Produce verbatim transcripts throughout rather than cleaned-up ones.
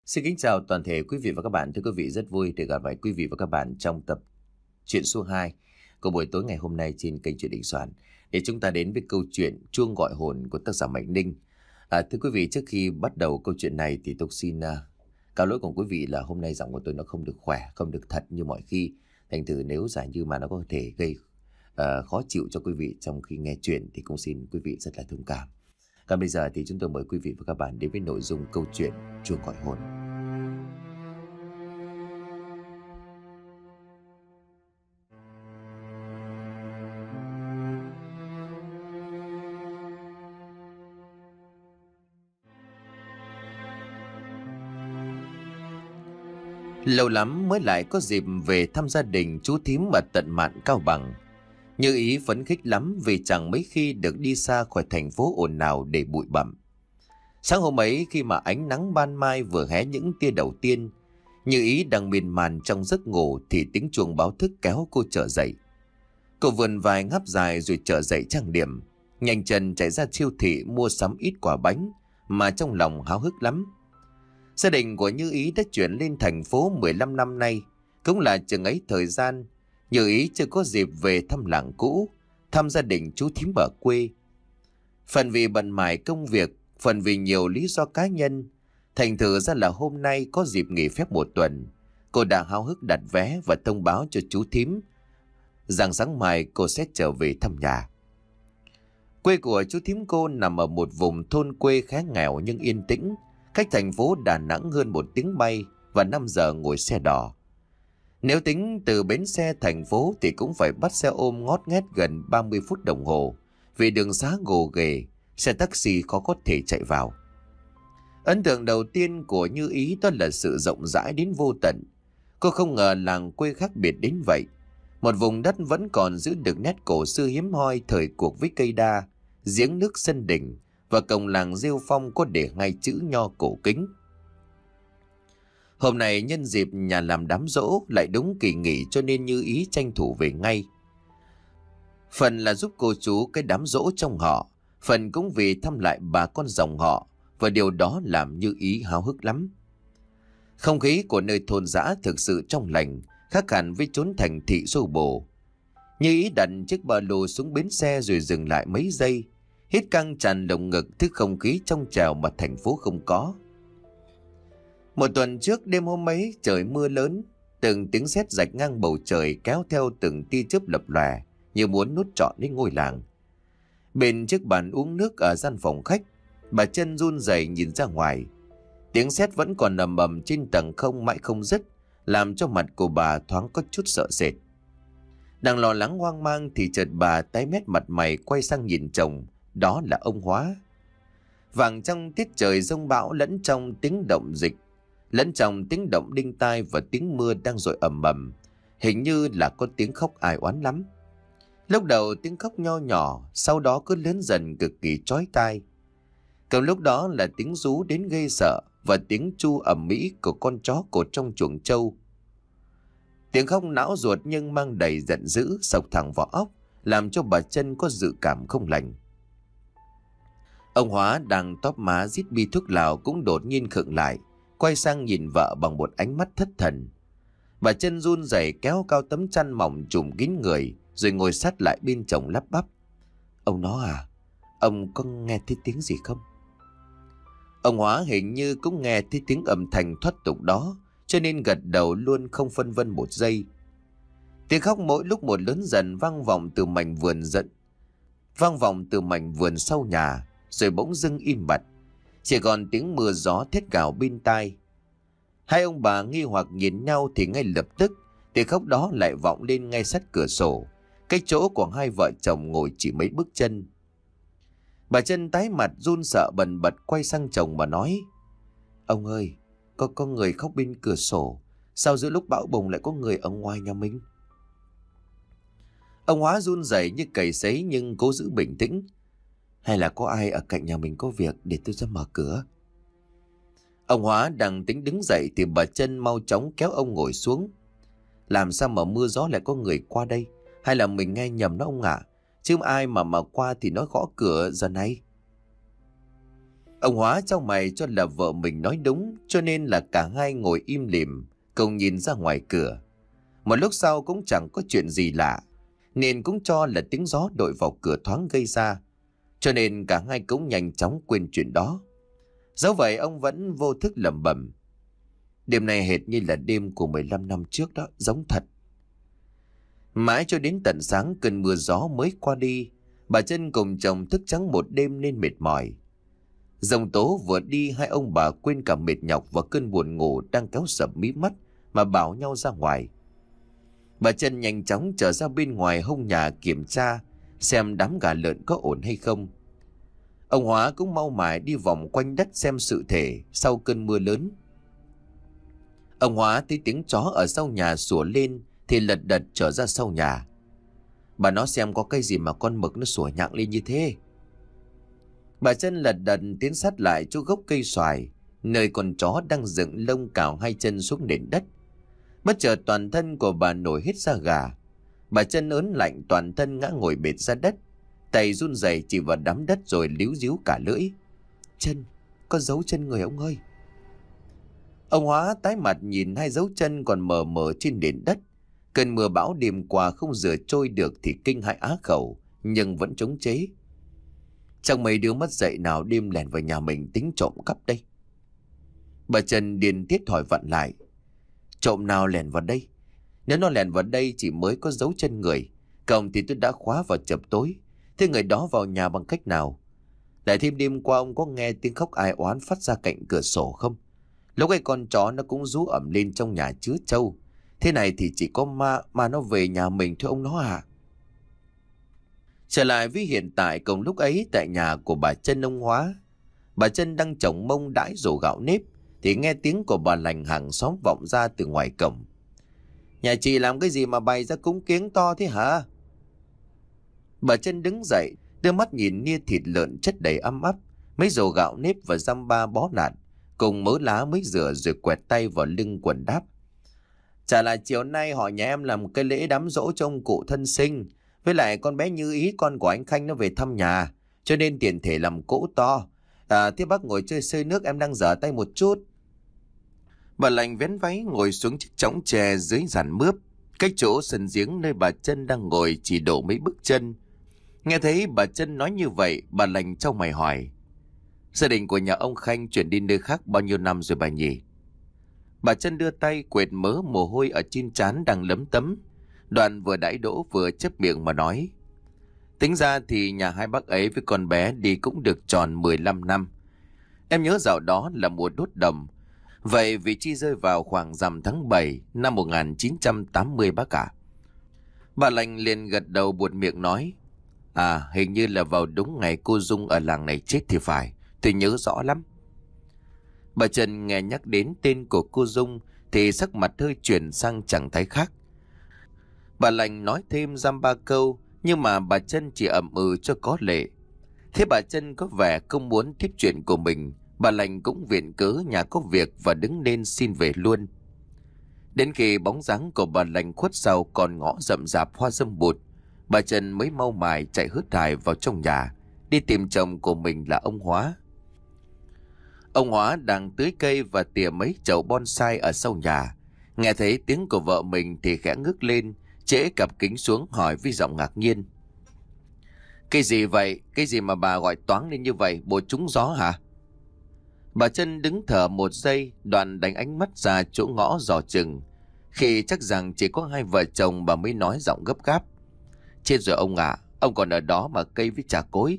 Xin kính chào toàn thể quý vị và các bạn. Thưa quý vị, rất vui được gặp lại quý vị và các bạn trong tập truyện số hai của buổi tối ngày hôm nay trên kênh Truyện Đình Soạn, để chúng ta đến với câu chuyện Chuông Gọi Hồn của tác giả Mạnh Ninh. À, thưa quý vị, trước khi bắt đầu câu chuyện này thì tôi xin uh, cáo lỗi cùng quý vị là hôm nay giọng của tôi nó không được khỏe, không được thật như mọi khi. Thành thử nếu giả như mà nó có thể gây uh, khó chịu cho quý vị trong khi nghe chuyện thì cũng xin quý vị rất là thông cảm. Còn bây giờ thì chúng tôi mời quý vị và các bạn đến với nội dung câu chuyện Chuông Gọi Hồn. Lâu lắm mới lại có dịp về thăm gia đình chú thím ở tận Mạn Cao Bằng. Như Ý phấn khích lắm vì chẳng mấy khi được đi xa khỏi thành phố ồn ào để bụi bặm. Sáng hôm ấy, khi mà ánh nắng ban mai vừa hé những tia đầu tiên, Như Ý đang miên man trong giấc ngủ thì tiếng chuông báo thức kéo cô trở dậy. Cô vươn vai ngáp dài rồi trở dậy trang điểm, nhanh chân chạy ra siêu thị mua sắm ít quả bánh mà trong lòng háo hức lắm. Gia đình của Như Ý đã chuyển lên thành phố mười lăm năm nay, cũng là chừng ấy thời gian Như Ý chưa có dịp về thăm làng cũ, thăm gia đình chú thím ở quê. Phần vì bận mải công việc, phần vì nhiều lý do cá nhân, thành thử ra là hôm nay có dịp nghỉ phép một tuần, cô đã háo hức đặt vé và thông báo cho chú thím rằng sáng mai cô sẽ trở về thăm nhà. Quê của chú thím cô nằm ở một vùng thôn quê khá nghèo nhưng yên tĩnh, cách thành phố Đà Nẵng hơn một tiếng bay và năm giờ ngồi xe đò. Nếu tính từ bến xe thành phố thì cũng phải bắt xe ôm ngót nghét gần ba mươi phút đồng hồ, vì đường xá gồ ghề, xe taxi khó có thể chạy vào. Ấn tượng đầu tiên của Như Ý đó là sự rộng rãi đến vô tận. Cô không ngờ làng quê khác biệt đến vậy. Một vùng đất vẫn còn giữ được nét cổ xưa hiếm hoi thời cuộc với cây đa, giếng nước sân đình, và cổng làng rêu phong có để ngay chữ nho cổ kính. Hôm nay nhân dịp nhà làm đám giỗ lại đúng kỳ nghỉ, cho nên Như Ý tranh thủ về ngay. Phần là giúp cô chú cái đám giỗ trong họ, phần cũng vì thăm lại bà con dòng họ, và điều đó làm Như Ý háo hức lắm. Không khí của nơi thôn dã thực sự trong lành, khác hẳn với chốn thành thị xô bồ. Như Ý đặt chiếc ba lô xuống bến xe rồi dừng lại mấy giây, hít căng tràn lồng ngực thứ không khí trong trẻo mà thành phố không có. Một tuần trước đêm hôm ấy trời mưa lớn, từng tiếng sét rạch ngang bầu trời kéo theo từng tia chớp lập lòe như muốn nuốt trọn đến ngôi làng. Bên chiếc bàn uống nước ở gian phòng khách, bà chân run rẩy nhìn ra ngoài. Tiếng sét vẫn còn ầm ầm trên tầng không mãi không dứt, làm cho mặt của bà thoáng có chút sợ sệt. Đang lo lắng hoang mang thì chợt bà tái mét mặt mày quay sang nhìn chồng, đó là ông Hóa. Vàng trong tiết trời giông bão, lẫn trong tiếng động dịch, lẫn trong tiếng động đinh tai và tiếng mưa đang dội ầm ầm, hình như là có tiếng khóc ai oán lắm. Lúc đầu tiếng khóc nho nhỏ, sau đó cứ lớn dần cực kỳ chói tai. Cầm lúc đó là tiếng rú đến ghê sợ và tiếng chu ầm ĩ của con chó cột trong chuồng trâu. Tiếng khóc não ruột nhưng mang đầy giận dữ xộc thẳng vào óc, làm cho bà chân có dự cảm không lành. Ông Hóa đang tóp má rít bi thuốc lào cũng đột nhiên khựng lại, quay sang nhìn vợ bằng một ánh mắt thất thần. Bà chân run rẩy kéo cao tấm chăn mỏng trùm kín người rồi ngồi sát lại bên chồng lắp bắp: "Ông nó à, ông có nghe thấy tiếng gì không?" Ông Hóa hình như cũng nghe thấy tiếng âm thanh thoát tục đó, cho nên gật đầu luôn không phân vân một giây. Tiếng khóc mỗi lúc một lớn dần vang vọng từ mảnh vườn dẫn, vang vọng từ mảnh vườn sau nhà, rồi bỗng dưng im bặt, chỉ còn tiếng mưa gió thét gào bên tai. Hai ông bà nghi hoặc nhìn nhau thì ngay lập tức tiếng khóc đó lại vọng lên ngay sát cửa sổ, cách chỗ của hai vợ chồng ngồi chỉ mấy bước chân. Bà chân tái mặt run sợ bần bật quay sang chồng mà nói: "Ông ơi, có có người khóc bên cửa sổ, sao giữa lúc bão bùng lại có người ở ngoài nhà mình?" Ông Hóa run rẩy như cầy sấy nhưng cố giữ bình tĩnh: "Hay là có ai ở cạnh nhà mình có việc, để tôi ra mở cửa." Ông Hóa đang tính đứng dậy thì bà chân mau chóng kéo ông ngồi xuống: "Làm sao mà mưa gió lại có người qua đây? Hay là mình nghe nhầm đó ông ạ? Chứ ai mà mà qua thì nói gõ cửa giờ này." Ông Hóa trong mày cho là vợ mình nói đúng, cho nên là cả hai ngồi im lìm, cùng nhìn ra ngoài cửa. Một lúc sau cũng chẳng có chuyện gì lạ, nên cũng cho là tiếng gió đội vào cửa thoáng gây ra, cho nên cả hai cũng nhanh chóng quên chuyện đó. Dẫu vậy ông vẫn vô thức lẩm bẩm: đêm nay hệt như là đêm của mười lăm năm trước đó, giống thật. Mãi cho đến tận sáng cơn mưa gió mới qua đi, bà Trân cùng chồng thức trắng một đêm nên mệt mỏi. Dòng tố vừa đi, hai ông bà quên cả mệt nhọc và cơn buồn ngủ đang kéo sập mí mắt mà bảo nhau ra ngoài. Bà Trân nhanh chóng trở ra bên ngoài hông nhà kiểm tra xem đám gà lợn có ổn hay không. Ông Hóa cũng mau mải đi vòng quanh đất xem sự thể sau cơn mưa lớn. Ông Hóa thấy tiếng chó ở sau nhà sủa lên thì lật đật trở ra sau nhà. Bà nó xem có cái gì mà con mực nó sủa nhặng lên như thế. Bà Trân lật đật tiến sát lại chỗ gốc cây xoài, nơi con chó đang dựng lông cào hai chân xuống nền đất. Bất chợt toàn thân của bà nổi hết da gà. Bà Trân ớn lạnh toàn thân ngã ngồi bệt ra đất, tay run rẩy chỉ vào đám đất rồi líu díu cả lưỡi. Chân, có dấu chân người ông ơi. Ông Hóa tái mặt nhìn hai dấu chân còn mờ mờ trên nền đất. Cơn mưa bão đêm qua không rửa trôi được thì kinh hãi á khẩu, nhưng vẫn chống chế. Chẳng mấy đứa mất dậy nào đêm lẻn vào nhà mình tính trộm cắp đây. Bà Trân điên tiết hỏi vặn lại: trộm nào lẻn vào đây? Nếu nó lẻn vào đây chỉ mới có dấu chân người, cổng thì tôi đã khóa vào chập tối. Thế người đó vào nhà bằng cách nào? Lại thêm đêm qua ông có nghe tiếng khóc ai oán phát ra cạnh cửa sổ không? Lúc ấy con chó nó cũng rú ẩm lên trong nhà chứa trâu. Thế này thì chỉ có ma mà nó về nhà mình thôi ông nó à. Trở lại với hiện tại, cùng lúc ấy tại nhà của bà Trân ông Hóa, bà Trân đang chồng mông đãi rổ gạo nếp thì nghe tiếng của bà lành hàng xóm vọng ra từ ngoài cổng. Nhà chị làm cái gì mà bày ra cúng kiếng to thế hả? Bà Trân đứng dậy, đưa mắt nhìn nia thịt lợn chất đầy ấm áp, mấy rổ gạo nếp và dăm ba bó nạt cùng mớ lá mới rửa rồi quẹt tay vào lưng quần đáp: chả là chiều nay họ nhà em làm cái lễ đám giỗ cho ông cụ thân sinh, với lại con bé Như Ý con của anh Khanh nó về thăm nhà, cho nên tiền thể làm cỗ to. À, thế bác ngồi chơi xơi nước, em đang dở tay một chút. Bà lành vén váy ngồi xuống chiếc chõng tre dưới giàn mướp, cách chỗ sân giếng nơi bà Trân đang ngồi chỉ đổ mấy bước chân. Nghe thấy bà Trân nói như vậy, bà lành trao mày hỏi: gia đình của nhà ông Khanh chuyển đi nơi khác bao nhiêu năm rồi bà nhỉ? Bà Trân đưa tay quệt mớ mồ hôi ở trên trán đang lấm tấm. Đoạn vừa đãi đỗ vừa chép miệng mà nói: tính ra thì nhà hai bác ấy với con bé đi cũng được tròn mười lăm năm. Em nhớ dạo đó là mùa đốt đồng. Vậy vị trí rơi vào khoảng rằm tháng bảy năm một nghìn chín trăm tám mươi bác ạ. Bà lành liền gật đầu buột miệng nói: à, hình như là vào đúng ngày cô Dung ở làng này chết thì phải, tôi nhớ rõ lắm. Bà Trân nghe nhắc đến tên của cô Dung thì sắc mặt hơi chuyển sang trạng thái khác. Bà lành nói thêm dăm ba câu, nhưng mà bà Trân chỉ ậm ừ cho có lệ. Thế bà Trân có vẻ không muốn tiếp chuyện của mình, bà lành cũng viện cớ nhà có việc và đứng lên xin về luôn. Đến khi bóng dáng của bà lành khuất sau con ngõ rậm rạp hoa dâm bụt, bà Trân mới mau mải chạy hớt hải vào trong nhà đi tìm chồng của mình là ông Hóa. Ông Hóa đang tưới cây và tỉa mấy chậu bonsai ở sau nhà. Nghe thấy tiếng của vợ mình thì khẽ ngước lên, trễ cặp kính xuống hỏi với giọng ngạc nhiên: cái gì vậy? Cái gì mà bà gọi toáng lên như vậy? Bộ trúng gió hả? Bà Trân đứng thở một giây, đoạn đánh ánh mắt ra chỗ ngõ dò chừng. Khi chắc rằng chỉ có hai vợ chồng, bà mới nói giọng gấp gáp: chết rồi ông ạ, à, ông còn ở đó mà cây với chả cối.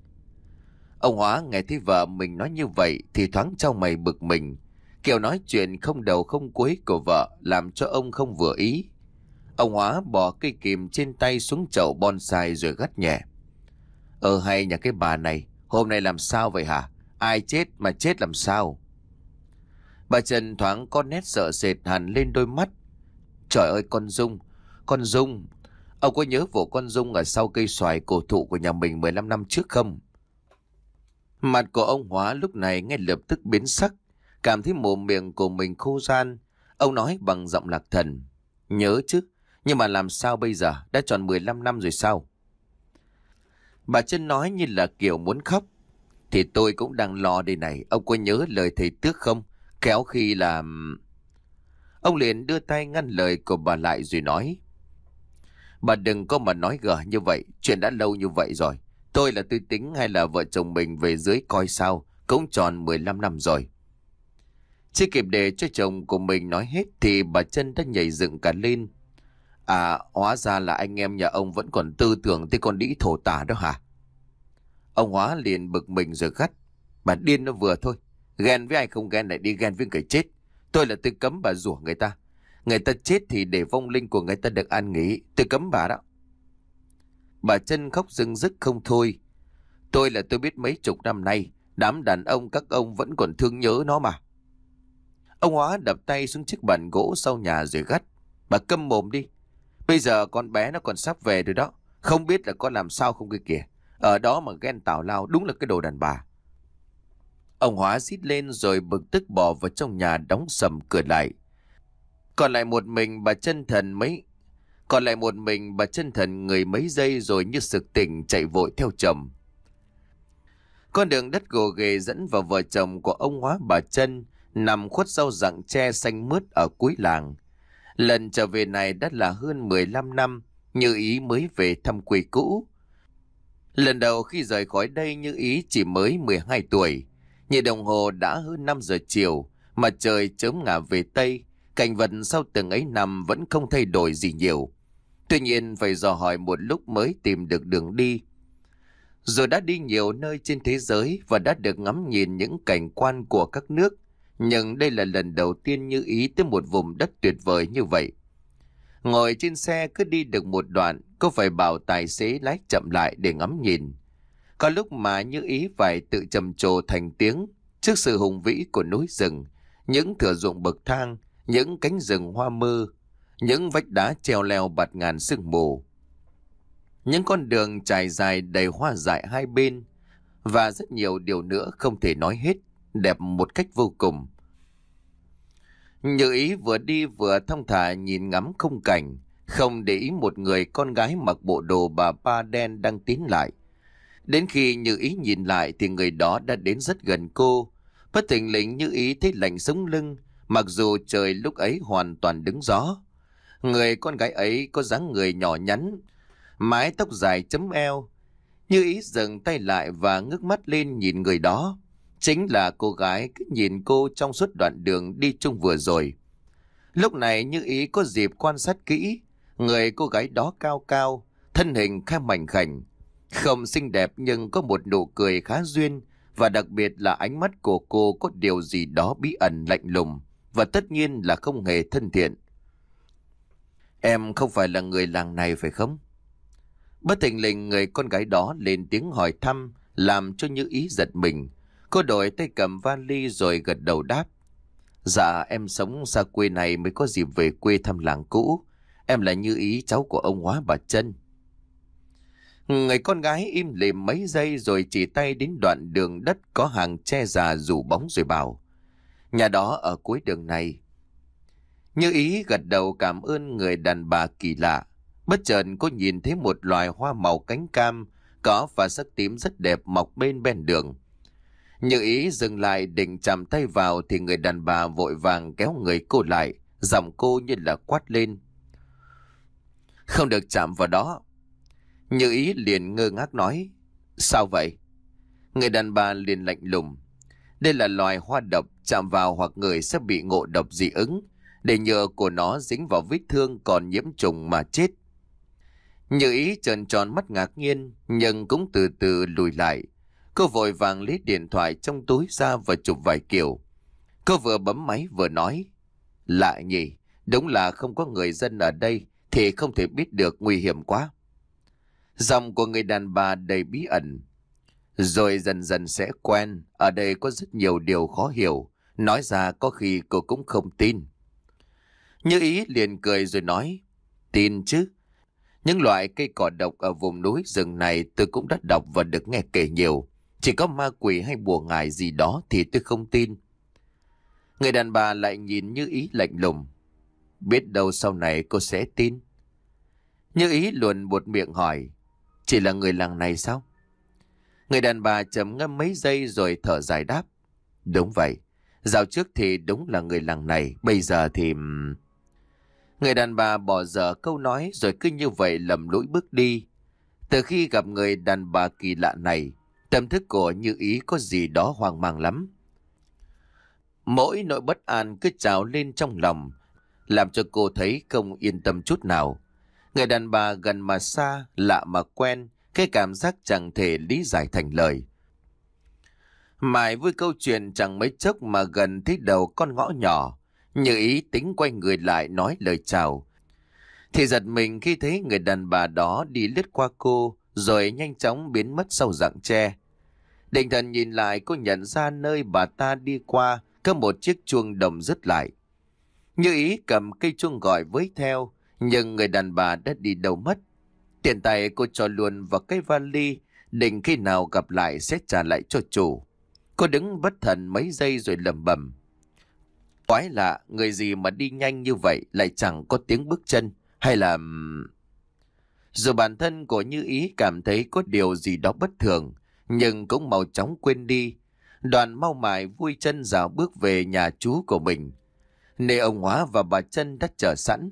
Ông Hóa nghe thấy vợ mình nói như vậy thì thoáng trao mày bực mình. Kiểu nói chuyện không đầu không cuối của vợ làm cho ông không vừa ý. Ông Hóa bỏ cây kìm trên tay xuống chậu bonsai rồi gắt nhẹ: ờ hay nhà cái bà này, hôm nay làm sao vậy hả? Ai chết mà chết làm sao? Bà Trân thoáng có nét sợ sệt hẳn lên đôi mắt. Trời ơi con Dung, con Dung, ông có nhớ vụ con Dung ở sau cây xoài cổ thụ của nhà mình mười lăm năm trước không? Mặt của ông Hóa lúc này ngay lập tức biến sắc, cảm thấy mồm miệng của mình khô ran. Ông nói bằng giọng lạc thần: nhớ chứ, nhưng mà làm sao bây giờ, đã tròn mười lăm năm rồi sao? Bà Trân nói như là kiểu muốn khóc. Thì tôi cũng đang lo đây này, ông có nhớ lời thầy Tước không? Kéo khi làm... Ông liền đưa tay ngăn lời của bà lại rồi nói. Bà đừng có mà nói gở như vậy, chuyện đã lâu như vậy rồi. Tôi là tôi tính hay là vợ chồng mình về dưới coi sao, cũng tròn mười lăm năm rồi. Chưa kịp để cho chồng của mình nói hết thì bà Trân đã nhảy dựng cả lên. À, hóa ra là anh em nhà ông vẫn còn tư tưởng tới con đĩ thổ tả đó hả? Ông Hóa liền bực mình rồi gắt. Bà điên nó vừa thôi. Ghen với ai không ghen lại đi ghen với người chết. Tôi là tôi cấm bà rủa người ta. Người ta chết thì để vong linh của người ta được an nghỉ. Tôi cấm bà đó. Bà Trân khóc rưng rức không thôi. Tôi là tôi biết mấy chục năm nay, đám đàn ông các ông vẫn còn thương nhớ nó mà. Ông Hóa đập tay xuống chiếc bàn gỗ sau nhà rồi gắt. Bà câm mồm đi. Bây giờ con bé nó còn sắp về rồi đó. Không biết là con làm sao không kia kìa. Ở đó mà ghen tào lao, đúng là cái đồ đàn bà. Ông Hóa rít lên rồi bực tức bỏ vào trong nhà đóng sầm cửa lại. Còn lại một mình bà Chân Thần mấy Còn lại một mình bà Chân Thần người mấy giây rồi như sực tỉnh chạy vội theo chồng. Con đường đất gồ ghề dẫn vào vợ chồng của ông Hóa bà Chân nằm khuất sau rặng tre xanh mướt ở cuối làng. Lần trở về này đã là hơn mười lăm năm, Như Ý mới về thăm quê cũ. Lần đầu khi rời khỏi đây Như Ý chỉ mới mười hai tuổi. Nhìn đồng hồ đã hơn năm giờ chiều, mặt trời chớm ngả về Tây, cảnh vật sau từng ấy năm vẫn không thay đổi gì nhiều. Tuy nhiên phải dò hỏi một lúc mới tìm được đường đi. Rồi đã đi nhiều nơi trên thế giới và đã được ngắm nhìn những cảnh quan của các nước, nhưng đây là lần đầu tiên Như Ý tới một vùng đất tuyệt vời như vậy. Ngồi trên xe cứ đi được một đoạn, cô phải bảo tài xế lái chậm lại để ngắm nhìn. Có lúc mà Như Ý phải tự trầm trồ thành tiếng trước sự hùng vĩ của núi rừng, những thửa ruộng bậc thang, những cánh rừng hoa mơ, những vách đá treo leo bạt ngàn sương mù, những con đường trải dài đầy hoa dại hai bên, và rất nhiều điều nữa không thể nói hết, đẹp một cách vô cùng. Như Ý vừa đi vừa thong thả nhìn ngắm khung cảnh, không để ý một người con gái mặc bộ đồ bà ba đen đang tiến lại. Đến khi Như Ý nhìn lại thì người đó đã đến rất gần cô. Bất thình lình Như Ý thấy lạnh sống lưng, mặc dù trời lúc ấy hoàn toàn đứng gió. Người con gái ấy có dáng người nhỏ nhắn, mái tóc dài chấm eo. Như Ý dừng tay lại và ngước mắt lên nhìn người đó. Chính là cô gái cứ nhìn cô trong suốt đoạn đường đi chung vừa rồi. Lúc này Như Ý có dịp quan sát kỹ. Người cô gái đó cao cao, thân hình khá mảnh khảnh, không xinh đẹp nhưng có một nụ cười khá duyên, và đặc biệt là ánh mắt của cô có điều gì đó bí ẩn lạnh lùng, và tất nhiên là không hề thân thiện. Em không phải là người làng này phải không? Bất thình lình người con gái đó lên tiếng hỏi thăm, làm cho Như Ý giật mình. Cô đổi tay cầm vali rồi gật đầu đáp. Dạ em sống xa quê này mới có dịp về quê thăm làng cũ. Em là Như Ý, cháu của ông Hóa bà Trân. Người con gái im lìm mấy giây rồi chỉ tay đến đoạn đường đất có hàng tre già rủ bóng rồi bảo. Nhà đó ở cuối đường này. Như Ý gật đầu cảm ơn người đàn bà kỳ lạ. Bất chợt cô nhìn thấy một loài hoa màu cánh cam, có và sắc tím rất đẹp mọc bên bên đường. Như Ý dừng lại định chạm tay vào thì người đàn bà vội vàng kéo người cô lại, giọng cô như là quát lên. Không được chạm vào đó. Như Ý liền ngơ ngác nói. Sao vậy? Người đàn bà liền lạnh lùng. Đây là loài hoa độc, chạm vào hoặc người sẽ bị ngộ độc dị ứng, để nhựa của nó dính vào vết thương còn nhiễm trùng mà chết. Như Ý trợn tròn mắt ngạc nhiên, nhưng cũng từ từ lùi lại. Cô vội vàng lấy điện thoại trong túi ra và chụp vài kiểu. Cô vừa bấm máy vừa nói. Lạ nhỉ, đúng là không có người dân ở đây thì không thể biết được, nguy hiểm quá. Giọng của người đàn bà đầy bí ẩn. Rồi dần dần sẽ quen, ở đây có rất nhiều điều khó hiểu, nói ra có khi cô cũng không tin. Như Ý liền cười rồi nói. Tin chứ. Những loại cây cỏ độc ở vùng núi rừng này tôi cũng đã đọc và được nghe kể nhiều. Chỉ có ma quỷ hay bùa ngải gì đó thì tôi không tin. Người đàn bà lại nhìn Như Ý lạnh lùng. Biết đâu sau này cô sẽ tin. Như Ý luồn buột miệng hỏi. Chỉ là người làng này sao? Người đàn bà trầm ngâm mấy giây rồi thở dài đáp. Đúng vậy, dạo trước thì đúng là người làng này, bây giờ thì... Người đàn bà bỏ dở câu nói rồi cứ như vậy lầm lũi bước đi. Từ khi gặp người đàn bà kỳ lạ này, tâm thức của Như Ý có gì đó hoang mang lắm. Mỗi nỗi bất an cứ trào lên trong lòng, làm cho cô thấy không yên tâm chút nào. Người đàn bà gần mà xa, lạ mà quen, cái cảm giác chẳng thể lý giải thành lời. Mãi vui câu chuyện chẳng mấy chốc mà gần thấy đầu con ngõ nhỏ, Như Ý tính quay người lại nói lời chào. Thì giật mình khi thấy người đàn bà đó đi lướt qua cô, rồi nhanh chóng biến mất sau rặng tre. Định thần nhìn lại, cô nhận ra nơi bà ta đi qua có một chiếc chuông đồng dứt lại. Như Ý cầm cây chuông gọi với theo, nhưng người đàn bà đã đi đâu mất. Tiền tay cô cho luôn vào cái vali, định khi nào gặp lại sẽ trả lại cho chủ. Cô đứng bất thần mấy giây rồi lẩm bẩm. Quái lạ, người gì mà đi nhanh như vậy lại chẳng có tiếng bước chân, hay là... Dù bản thân của Như Ý cảm thấy có điều gì đó bất thường, nhưng cũng mau chóng quên đi. Đoàn mau mải vui chân dạo bước về nhà chú của mình, nơi ông Hóa và bà Trân đã chờ sẵn.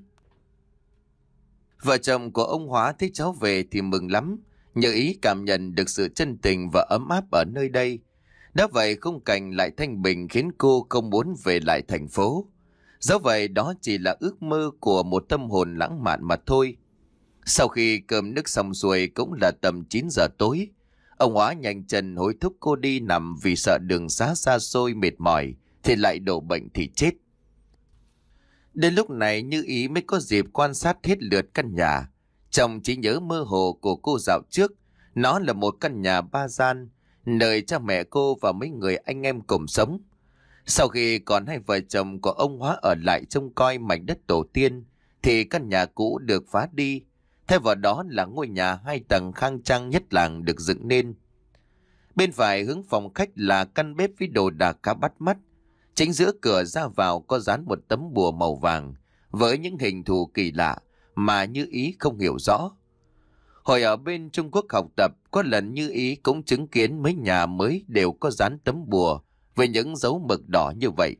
Vợ chồng của ông Hóa thấy cháu về thì mừng lắm. Như Ý cảm nhận được sự chân tình và ấm áp ở nơi đây. Đã vậy khung cảnh lại thanh bình khiến cô không muốn về lại thành phố. Dẫu vậy đó chỉ là ước mơ của một tâm hồn lãng mạn mà thôi. Sau khi cơm nước xong xuôi cũng là tầm chín giờ tối. Ông Hóa nhanh chân hối thúc cô đi nằm vì sợ đường xá xa xôi mệt mỏi thì lại đổ bệnh thì chết. Đến lúc này Như Ý mới có dịp quan sát hết lượt căn nhà. Trong trí nhớ mơ hồ của cô dạo trước, nó là một căn nhà ba gian, nơi cha mẹ cô và mấy người anh em cùng sống. Sau khi còn hai vợ chồng của ông Hóa ở lại trông coi mảnh đất tổ tiên, thì căn nhà cũ được phá đi. Thay vào đó là ngôi nhà hai tầng khang trang nhất làng được dựng nên. Bên phải hướng phòng khách là căn bếp với đồ đạc khá bắt mắt. Chính giữa cửa ra vào có dán một tấm bùa màu vàng với những hình thù kỳ lạ mà Như Ý không hiểu rõ. Hồi ở bên Trung Quốc học tập, có lần Như Ý cũng chứng kiến mấy nhà mới đều có dán tấm bùa với những dấu mực đỏ như vậy.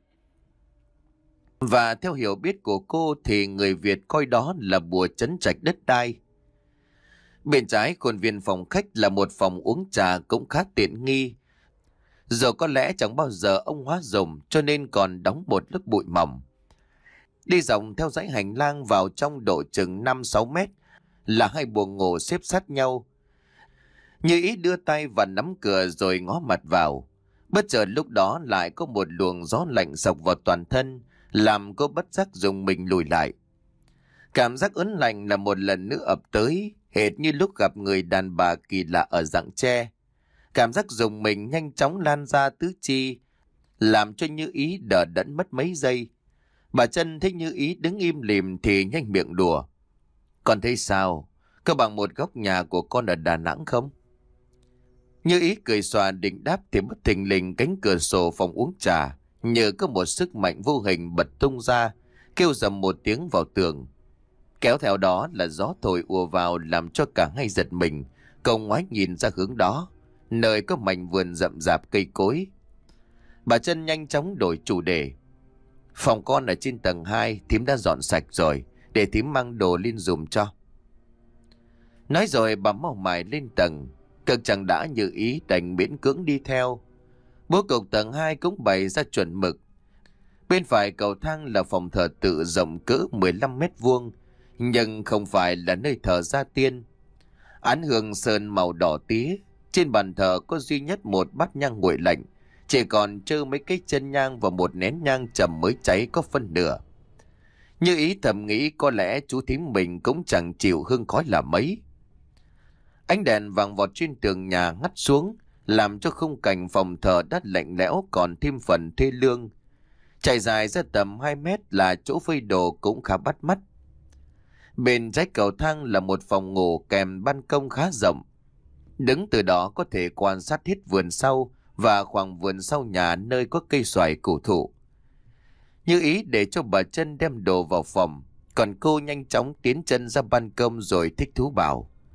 Và theo hiểu biết của cô thì người Việt coi đó là bùa trấn trạch đất đai. Bên trái khuôn viên phòng khách là một phòng uống trà cũng khá tiện nghi. Giờ có lẽ chẳng bao giờ ông Hóa dùng cho nên còn đóng một lớp bụi mỏng. Đi dòng theo dãy hành lang vào trong độ chừng năm sáu mét là hai buồng ngủ xếp sát nhau. Như Ý đưa tay và nắm cửa rồi ngó mặt vào. Bất chợt lúc đó lại có một luồng gió lạnh xộc vào toàn thân, làm cô bất giác dùng mình lùi lại. Cảm giác ớn lạnh là một lần nữa ập tới, hệt như lúc gặp người đàn bà kỳ lạ ở rặng tre. Cảm giác dùng mình nhanh chóng lan ra tứ chi, làm cho Như Ý đờ đẫn mất mấy giây. Bà Trân thấy Như Ý đứng im lìm thì nhanh miệng đùa. Con thấy sao? Có bằng một góc nhà của con ở Đà Nẵng không? Như Ý cười xòa định đáp thì bất thình lình cánh cửa sổ phòng uống trà như có một sức mạnh vô hình bật tung ra, kêu rầm một tiếng vào tường. Kéo theo đó là gió thổi ùa vào làm cho cả hai giật mình, cùng ngoái nhìn ra hướng đó, nơi có mảnh vườn rậm rạp cây cối. Bà Trân nhanh chóng đổi chủ đề. Phòng con ở trên tầng hai, thím đã dọn sạch rồi, để thím mang đồ lên giùm cho. Nói rồi bà mau mải lên tầng, cực chẳng đã Như Ý đành miễn cưỡng đi theo. Bố cục tầng hai cũng bày ra chuẩn mực. Bên phải cầu thang là phòng thờ tự rộng cỡ mười lăm mét vuông, nhưng không phải là nơi thờ gia tiên. Án hương sơn màu đỏ tía, trên bàn thờ có duy nhất một bát nhang nguội lạnh, chỉ còn trơ mấy cái chân nhang và một nén nhang chầm mới cháy có phân nửa. Như Ý thầm nghĩ có lẽ chú thím mình cũng chẳng chịu hương khói là mấy. Ánh đèn vàng vọt trên tường nhà ngắt xuống, làm cho khung cảnh phòng thờ đất lạnh lẽo còn thêm phần thê lương. Trải dài ra tầm hai mét là chỗ phơi đồ cũng khá bắt mắt. Bên trái cầu thang là một phòng ngủ kèm ban công khá rộng. Đứng từ đó có thể quan sát hết vườn sau và khoảng vườn sau nhà nơi có cây xoài cổ thụ. Như Ý để cho bà Trân đem đồ vào phòng, còn cô nhanh chóng tiến chân ra ban công rồi thích thú bảo.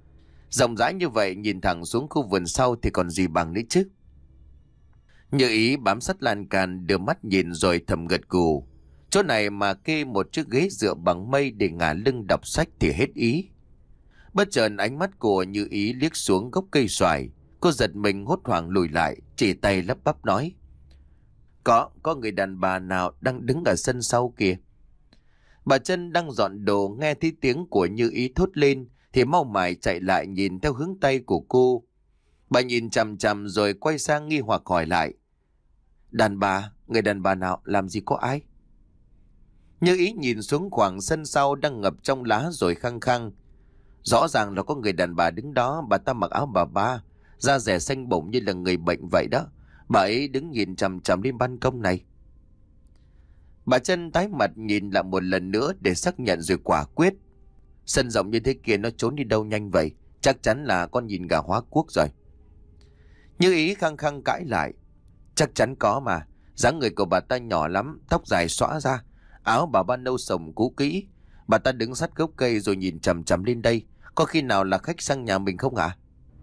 Rộng rãi như vậy, nhìn thẳng xuống khu vườn sau thì còn gì bằng nữa chứ. Như Ý bám sát lan can, đưa mắt nhìn rồi thầm gật gù. Chỗ này mà kê một chiếc ghế dựa bằng mây để ngả lưng đọc sách thì hết ý. Bất chợt ánh mắt của Như Ý liếc xuống gốc cây xoài. Cô giật mình hốt hoảng lùi lại, chỉ tay lắp bắp nói: Có, có người đàn bà nào đang đứng ở sân sau kìa. Bà Trân đang dọn đồ, nghe thấy tiếng của Như Ý thốt lên thì mau mải chạy lại nhìn theo hướng tay của cô. Bà nhìn chằm chằm rồi quay sang nghi hoặc hỏi lại: Đàn bà, người đàn bà nào, làm gì có ai? Như Ý nhìn xuống khoảng sân sau đang ngập trong lá rồi khăng khăng: Rõ ràng là có người đàn bà đứng đó, bà ta mặc áo bà ba, da dẻ xanh bổng như là người bệnh vậy đó. Bà ấy đứng nhìn chằm chằm lên ban công này. Bà Trân tái mặt nhìn lại một lần nữa để xác nhận rồi quả quyết: Sân rộng như thế kia nó trốn đi đâu nhanh vậy? Chắc chắn là con nhìn gà hóa quốc rồi. Như Ý khăng khăng cãi lại: Chắc chắn có mà. Dáng người của bà ta nhỏ lắm, tóc dài xõa ra, áo bà ba nâu sồng cũ kỹ. Bà ta đứng sát gốc cây rồi nhìn chằm chằm lên đây. Có khi nào là khách sang nhà mình không ạ?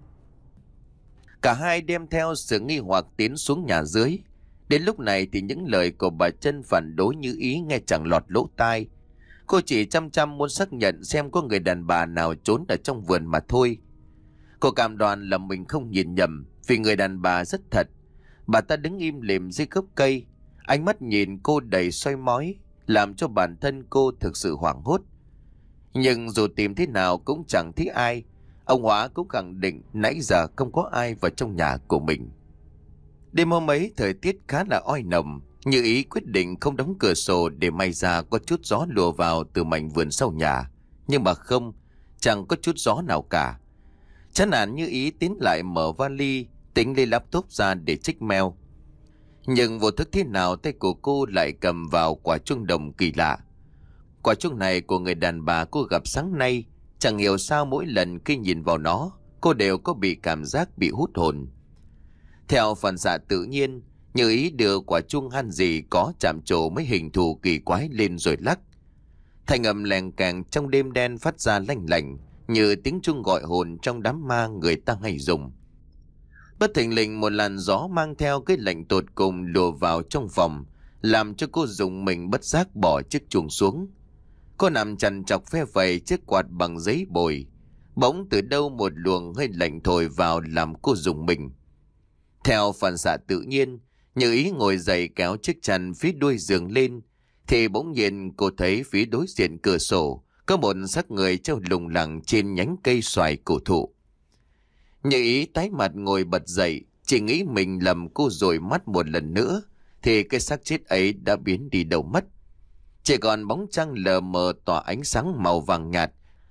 Cả hai đem theo sự nghi hoặc tiến xuống nhà dưới. Đến lúc này thì những lời của bà Trân phản đối Như Ý nghe chẳng lọt lỗ tai. Cô chỉ chăm chăm muốn xác nhận xem có người đàn bà nào trốn ở trong vườn mà thôi. Cô cam đoan là mình không nhìn nhầm, vì người đàn bà rất thật. Bà ta đứng im lìm dưới gốc cây, ánh mắt nhìn cô đầy soi mói, làm cho bản thân cô thực sự hoảng hốt. Nhưng dù tìm thế nào cũng chẳng thấy ai. Ông Hóa cũng khẳng định nãy giờ không có ai vào trong nhà của mình. Đêm hôm ấy thời tiết khá là oi nồng. Như Ý quyết định không đóng cửa sổ để may ra có chút gió lùa vào từ mảnh vườn sau nhà. Nhưng mà không, chẳng có chút gió nào cả. Chán nản, Như Ý tiến lại mở vali, tính lấy laptop ra để check mail. Nhưng vô thức thế nào tay của cô lại cầm vào quả chuông đồng kỳ lạ. Quả chuông này của người đàn bà cô gặp sáng nay. Chẳng hiểu sao mỗi lần khi nhìn vào nó, cô đều có bị cảm giác bị hút hồn. Theo phản xạ tự nhiên, Như Ý đưa quả chuông han gì có chạm trổ mấy hình thù kỳ quái lên rồi lắc. Thanh âm lèn càng trong đêm đen phát ra lanh lảnh, như tiếng chuông gọi hồn trong đám ma người ta hay dùng. Bất thình lình một làn gió mang theo cái lạnh tột cùng lùa vào trong phòng, làm cho cô dùng mình bất giác bỏ chiếc chuông xuống. Cô nằm chằn chọc phe phẩy chiếc quạt bằng giấy bồi. Bỗng từ đâu một luồng hơi lạnh thổi vào làm cô rùng mình. Theo phản xạ tự nhiên, Như Ý ngồi dậy kéo chiếc chăn phía đuôi giường lên, thì bỗng nhiên cô thấy phía đối diện cửa sổ có một xác người treo lủng lẳng trên nhánh cây xoài cổ thụ. Như Ý tái mặt ngồi bật dậy, chỉ nghĩ mình lầm cô rồi mắt một lần nữa, thì cái xác chết ấy đã biến đi đâu mất. Chỉ còn bóng trăng lờ mờ tỏa ánh sáng màu vàng nhạt.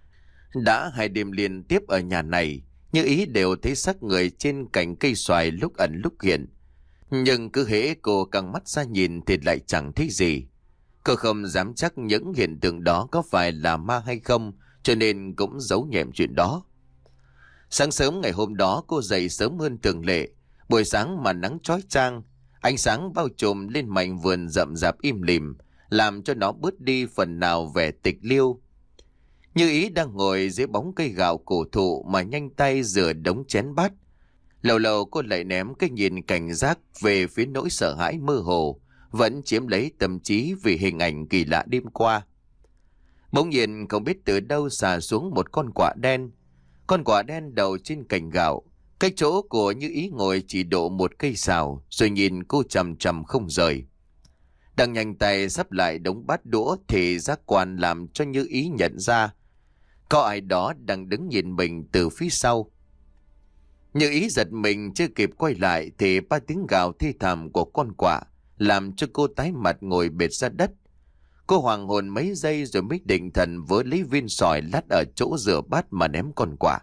Đã hai đêm liên tiếp ở nhà này, Như Ý đều thấy xác người trên cành cây xoài lúc ẩn lúc hiện. Nhưng cứ hễ cô căng mắt ra nhìn thì lại chẳng thấy gì. Cô không dám chắc những hiện tượng đó có phải là ma hay không, cho nên cũng giấu nhẹm chuyện đó. Sáng sớm ngày hôm đó cô dậy sớm hơn thường lệ. Buổi sáng mà nắng chói chang, ánh sáng bao trùm lên mảnh vườn rậm rạp im lìm, làm cho nó bớt đi phần nào vẻ tịch liêu. Như Ý đang ngồi dưới bóng cây gạo cổ thụ mà nhanh tay rửa đống chén bát. Lâu lâu cô lại ném cái nhìn cảnh giác về phía nỗi sợ hãi mơ hồ vẫn chiếm lấy tâm trí vì hình ảnh kỳ lạ đêm qua. Bỗng nhiên không biết từ đâu xà xuống một con quạ đen. Con quạ đen đầu trên cành gạo, cách chỗ của Như Ý ngồi chỉ độ một cây sào, rồi nhìn cô chằm chằm không rời. Đang nhanh tay sắp lại đống bát đũa thì giác quan làm cho Như Ý nhận ra có ai đó đang đứng nhìn mình từ phía sau. Như Ý giật mình chưa kịp quay lại thì ba tiếng gào thi thảm của con quạ làm cho cô tái mặt ngồi bệt ra đất. Cô hoàng hồn mấy giây rồi mới định thần vớ lấy viên sỏi lát ở chỗ rửa bát mà ném con quạ.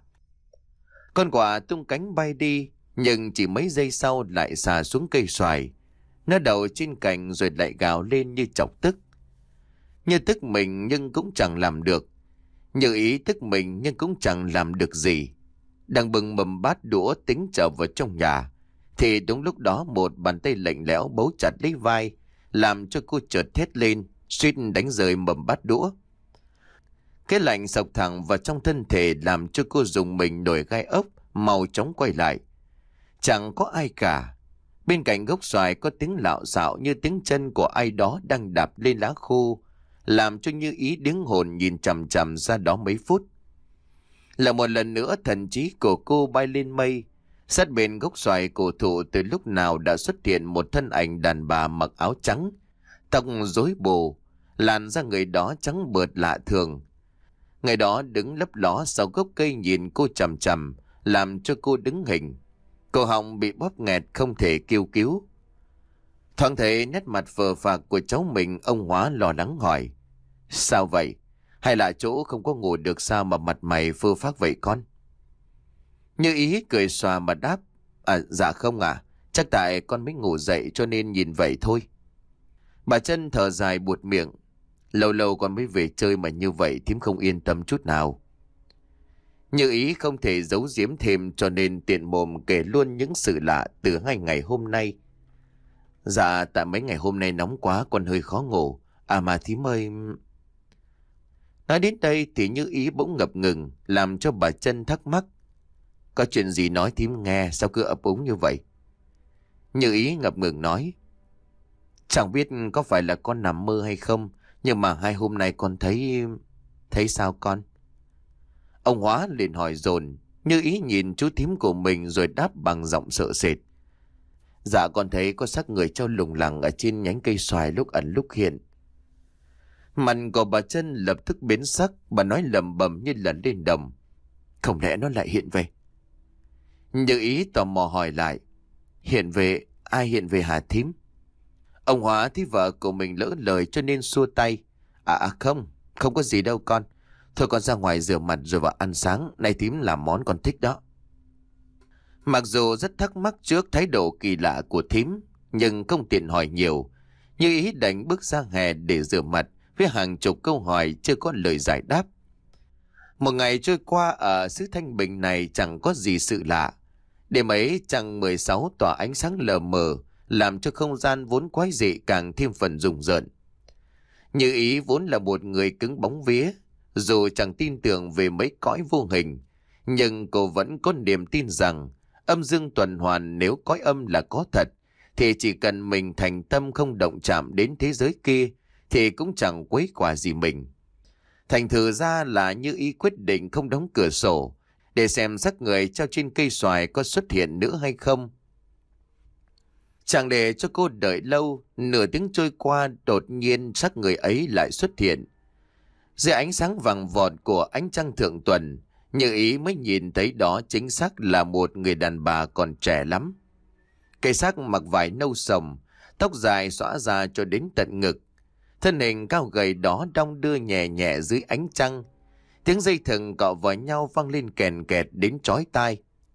Con quạ tung cánh bay đi, nhưng chỉ mấy giây sau lại xà xuống cây xoài. Nó đậu trên cành rồi lại gào lên như chọc tức. Như tức mình nhưng cũng chẳng làm được. Như Ý tức mình nhưng cũng chẳng làm được gì. Đang bưng mầm bát đũa tính trở vào trong nhà, thì đúng lúc đó một bàn tay lạnh lẽo bấu chặt lấy vai, làm cho cô chợt thét lên, suýt đánh rơi mầm bát đũa. Cái lạnh sộc thẳng vào trong thân thể làm cho cô dùng mình nổi gai ốc, mau chóng quay lại. Chẳng có ai cả. Bên cạnh gốc xoài có tiếng lạo xạo như tiếng chân của ai đó đang đạp lên lá khô, làm cho Như Ý điếng hồn nhìn chằm chằm ra đó mấy phút. Là một lần nữa thần trí của cô bay lên mây. Sát bên gốc xoài cổ thụ từ lúc nào đã xuất hiện một thân ảnh đàn bà mặc áo trắng, tóc rối bù, làn da người đó trắng bợt lạ thường. Người đó đứng lấp ló sau gốc cây nhìn cô chằm chằm, làm cho cô đứng hình. Cổ họng bị bóp nghẹt không thể kêu cứu. Thoáng thấy nét mặt phờ phạc của cháu mình, ông Hóa lo lắng hỏi: Sao vậy? Hay là chỗ không có ngủ được sao mà mặt mày phơ phác vậy con? Như Ý cười xòa mà đáp: À dạ không à, chắc tại con mới ngủ dậy cho nên nhìn vậy thôi. Bà Trân thở dài buột miệng: Lâu lâu con mới về chơi mà như vậy thím không yên tâm chút nào. Như Ý không thể giấu giếm thêm cho nên tiện mồm kể luôn những sự lạ từ hai ngày hôm nay. Dạ tại mấy ngày hôm nay nóng quá con hơi khó ngủ. À mà thím ơi... Nói đến đây thì Như Ý bỗng ngập ngừng, làm cho bà Trân thắc mắc: Có chuyện gì nói thím nghe, sao cứ ấp úng như vậy? Như Ý ngập ngừng nói: Chẳng biết có phải là con nằm mơ hay không, nhưng mà hai hôm nay con thấy... Thấy sao con? Ông Hóa liền hỏi dồn. Như Ý nhìn chú thím của mình rồi đáp bằng giọng sợ sệt: Dạ con thấy có xác người treo lủng lẳng ở trên nhánh cây xoài lúc ẩn lúc hiện. Mặt của bà Trân lập tức biến sắc, bà nói lẩm bẩm như lần lên đồng: Không lẽ nó lại hiện về? Như Ý tò mò hỏi lại: Hiện về? Ai hiện về hả thím? Ông Hóa thấy vợ của mình lỡ lời cho nên xua tay: À, à không, không có gì đâu con. Thôi con ra ngoài rửa mặt rồi vào ăn sáng, nay thím làm món con thích đó. Mặc dù rất thắc mắc trước thái độ kỳ lạ của thím, nhưng không tiện hỏi nhiều. Như Ý đành bước ra hè để rửa mặt với hàng chục câu hỏi chưa có lời giải đáp. Một ngày trôi qua ở xứ Thanh Bình này chẳng có gì sự lạ. Đêm ấy trăng mười sáu tỏa ánh sáng lờ mờ, làm cho không gian vốn quái dị càng thêm phần rùng rợn. Như Ý vốn là một người cứng bóng vía, dù chẳng tin tưởng về mấy cõi vô hình, nhưng cô vẫn có niềm tin rằng âm dương tuần hoàn, nếu cõi âm là có thật, thì chỉ cần mình thành tâm không động chạm đến thế giới kia, thì cũng chẳng quấy quả gì mình. Thành thử ra là Như Ý quyết định không đóng cửa sổ, để xem xác người treo trên cây xoài có xuất hiện nữa hay không. Chẳng để cho cô đợi lâu, nửa tiếng trôi qua, đột nhiên xác người ấy lại xuất hiện. Dưới ánh sáng vàng vọt của ánh trăng thượng tuần, Như Ý mới nhìn thấy đó chính xác là một người đàn bà còn trẻ lắm. Cây xác mặc vải nâu sồng, tóc dài xõa ra cho đến tận ngực. Thân hình cao gầy đó đong đưa nhẹ nhẹ dưới ánh trăng. Tiếng dây thừng cọ vào nhau vang lên kèn kẹt đến chói tai.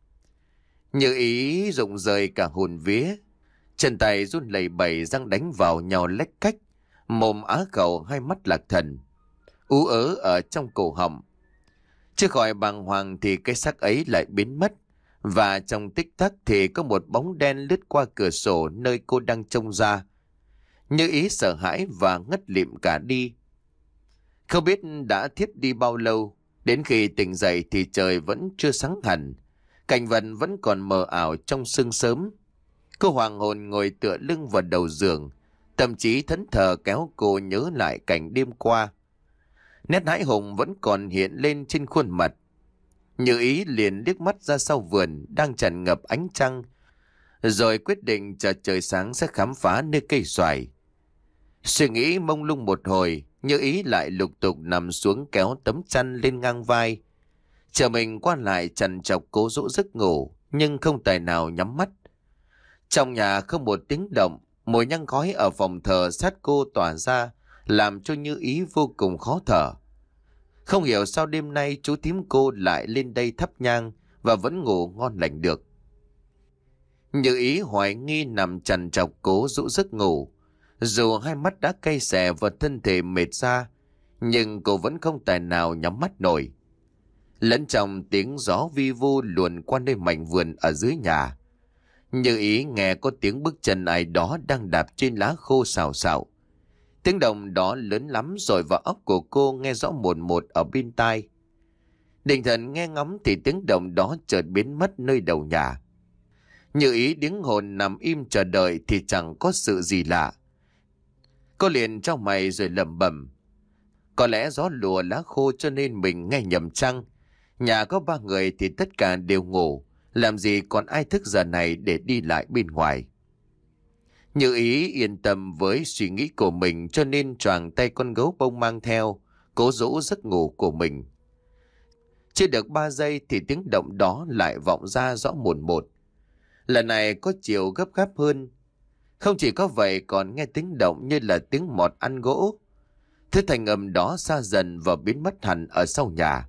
Như Ý rụng rời cả hồn vía. Chân tay run lẩy bẩy, răng đánh vào nhau lách cách, mồm á khẩu, hai mắt lạc thần, ú ớ ở trong cổ họng. Chưa khỏi bàng hoàng thì cái xác ấy lại biến mất, và trong tích tắc thì có một bóng đen lướt qua cửa sổ nơi cô đang trông ra. Như Ý sợ hãi và ngất lịm cả đi. Không biết đã thiếp đi bao lâu, đến khi tỉnh dậy thì trời vẫn chưa sáng hẳn, cảnh vật vẫn còn mờ ảo trong sương sớm. Cô hoàng hồn ngồi tựa lưng vào đầu giường, tâm trí thẫn thờ kéo cô nhớ lại cảnh đêm qua. Nét hãi hùng vẫn còn hiện lên trên khuôn mặt. Như Ý liền liếc mắt ra sau vườn đang tràn ngập ánh trăng, rồi quyết định chờ trời sáng sẽ khám phá nơi cây xoài. Suy nghĩ mông lung một hồi, Như Ý lại lục tục nằm xuống kéo tấm chăn lên ngang vai. Chờ mình qua lại trằn trọc cố dỗ giấc ngủ, nhưng không tài nào nhắm mắt. Trong nhà không một tiếng động, mùi nhang khói ở phòng thờ sát cô tỏa ra, làm cho Như Ý vô cùng khó thở. Không hiểu sao đêm nay chú thím cô lại lên đây thắp nhang và vẫn ngủ ngon lành được. Như Ý hoài nghi nằm trằn trọc cố dỗ giấc ngủ. Dù hai mắt đã cay xè và thân thể mệt ra, nhưng cô vẫn không tài nào nhắm mắt nổi. Lẫn trong tiếng gió vi vu luồn qua nơi mảnh vườn ở dưới nhà, Như Ý nghe có tiếng bước chân ai đó đang đạp trên lá khô xào xạo. Tiếng động đó lớn lắm rồi vào óc của cô nghe rõ một một ở bên tai. Định thần nghe ngóng thì tiếng động đó chợt biến mất nơi đầu nhà. Như ý điếng hồn nằm im chờ đợi thì chẳng có sự gì lạ. Cô liền trong mày rồi lẩm bẩm. Có lẽ gió lùa lá khô cho nên mình nghe nhầm chăng? Nhà có ba người thì tất cả đều ngủ. Làm gì còn ai thức giờ này để đi lại bên ngoài? Như ý yên tâm với suy nghĩ của mình cho nên choàng tay con gấu bông mang theo, cố dỗ giấc ngủ của mình. Chưa được ba giây thì tiếng động đó lại vọng ra rõ mồn một. Lần này có chiều gấp gáp hơn. Không chỉ có vậy còn nghe tiếng động như là tiếng mọt ăn gỗ. Thứ thành âm đó xa dần và biến mất hẳn ở sau nhà.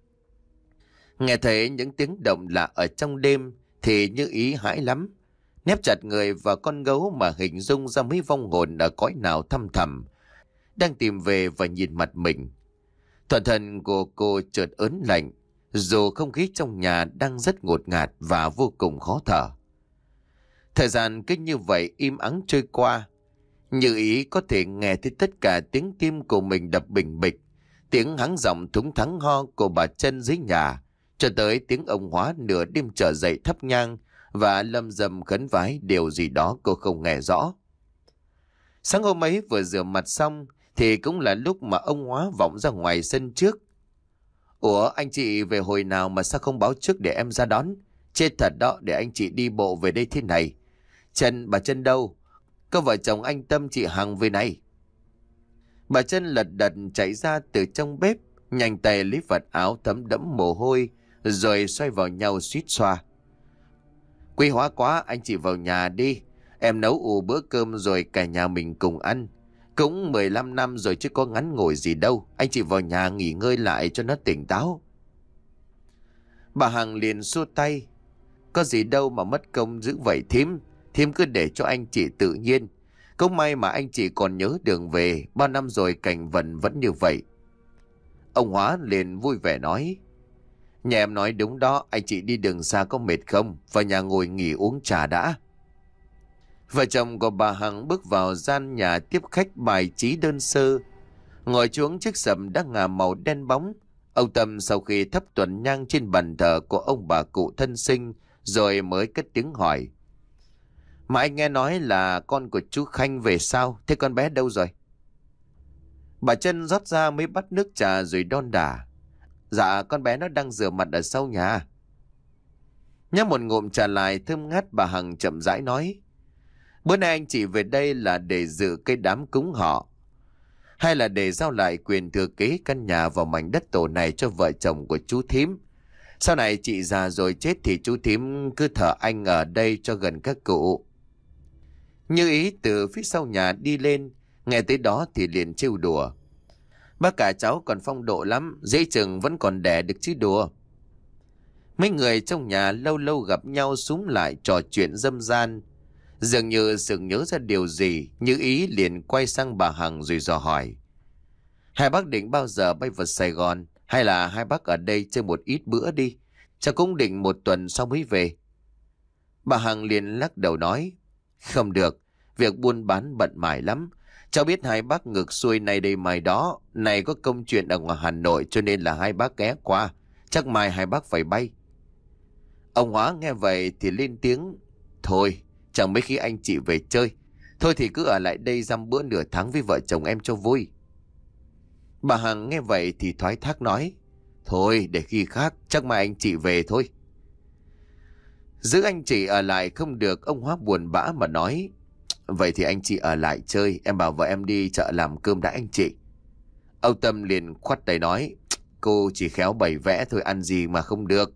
Nghe thấy những tiếng động lạ ở trong đêm thì Như ý hãi lắm. Nép chặt người vào con gấu mà hình dung ra mấy vong hồn ở cõi nào thăm thẳm đang tìm về và nhìn mặt mình. Toàn thân của cô chợt ớn lạnh, dù không khí trong nhà đang rất ngột ngạt và vô cùng khó thở. Thời gian cứ như vậy im ắng trôi qua. Như ý có thể nghe thấy tất cả tiếng tim của mình đập bình bịch, tiếng hắng giọng thúng thắng ho của bà Trân dưới nhà, cho tới tiếng ông Hóa nửa đêm trở dậy thắp nhang và lâm dâm khấn vái điều gì đó cô không nghe rõ. Sáng hôm ấy vừa rửa mặt xong thì cũng là lúc mà ông Hóa vọng ra ngoài sân trước. Ủa anh chị về hồi nào mà sao không báo trước để em ra đón? Chết thật đó, để anh chị đi bộ về đây thế này. Trân, bà Trân đâu? Có vợ chồng anh Tâm chị Hằng về này. Bà Trân lật đật chạy ra từ trong bếp, nhanh tay lấy vật áo thấm đẫm mồ hôi rồi xoay vào nhau suýt xoa. Quý hóa quá, anh chị vào nhà đi. Em nấu ủ bữa cơm rồi cả nhà mình cùng ăn. Cũng mười lăm năm rồi chứ có ngắn ngủi gì đâu. Anh chị vào nhà nghỉ ngơi lại cho nó tỉnh táo. Bà Hằng liền xua tay. Có gì đâu mà mất công giữ vậy thím. Thím cứ để cho anh chị tự nhiên. Cũng may mà anh chị còn nhớ đường về. Bao năm rồi cảnh vần vẫn như vậy. Ông Hóa liền vui vẻ nói. Nhà em nói đúng đó, anh chị đi đường xa có mệt không? Vào nhà ngồi nghỉ uống trà đã. Vợ chồng của bà Hằng bước vào gian nhà tiếp khách bài trí đơn sơ. Ngồi xuống chiếc sầm đã ngả màu đen bóng. Ông Tâm sau khi thắp tuần nhang trên bàn thờ của ông bà cụ thân sinh rồi mới cất tiếng hỏi. Mà anh nghe nói là con của chú Khanh về sao? Thế con bé đâu rồi? Bà Trân rót ra mấy bát nước trà rồi đon đả. Dạ con bé nó đang rửa mặt ở sau nhà. Nhấp một ngụm trà lại thơm ngát, bà Hằng chậm rãi nói. Bữa nay anh chị về đây là để dự cái đám cúng họ, hay là để giao lại quyền thừa kế căn nhà vào mảnh đất tổ này cho vợ chồng của chú thím? Sau này chị già rồi chết thì chú thím cứ thờ anh ở đây cho gần các cụ. Như ý từ phía sau nhà đi lên, nghe tới đó thì liền trêu đùa. Bác cả cháu còn phong độ lắm, dễ chừng vẫn còn đẻ được chứ đùa. Mấy người trong nhà lâu lâu gặp nhau xúm lại trò chuyện dâm gian. Dường như sực nhớ ra điều gì, Như ý liền quay sang bà Hằng rồi dò hỏi. Hai bác định bao giờ bay vào Sài Gòn, hay là hai bác ở đây chơi một ít bữa đi? Cháu cũng định một tuần sau mới về. Bà Hằng liền lắc đầu nói. Không được, việc buôn bán bận mải lắm. Cháu biết hai bác ngược xuôi này đây mai đó, này có công chuyện ở ngoài Hà Nội cho nên là hai bác ghé qua. Chắc mai hai bác phải bay. Ông Hóa nghe vậy thì lên tiếng. Thôi, chẳng mấy khi anh chị về chơi. Thôi thì cứ ở lại đây dăm bữa nửa tháng với vợ chồng em cho vui. Bà Hằng nghe vậy thì thoái thác nói. Thôi để khi khác, chắc mai anh chị về thôi. Giữ anh chị ở lại không được, ông Hóa buồn bã mà nói. Vậy thì anh chị ở lại chơi, em bảo vợ em đi chợ làm cơm đã anh chị. Ông Tâm liền khoát tay nói. Cô chỉ khéo bày vẽ thôi, ăn gì mà không được.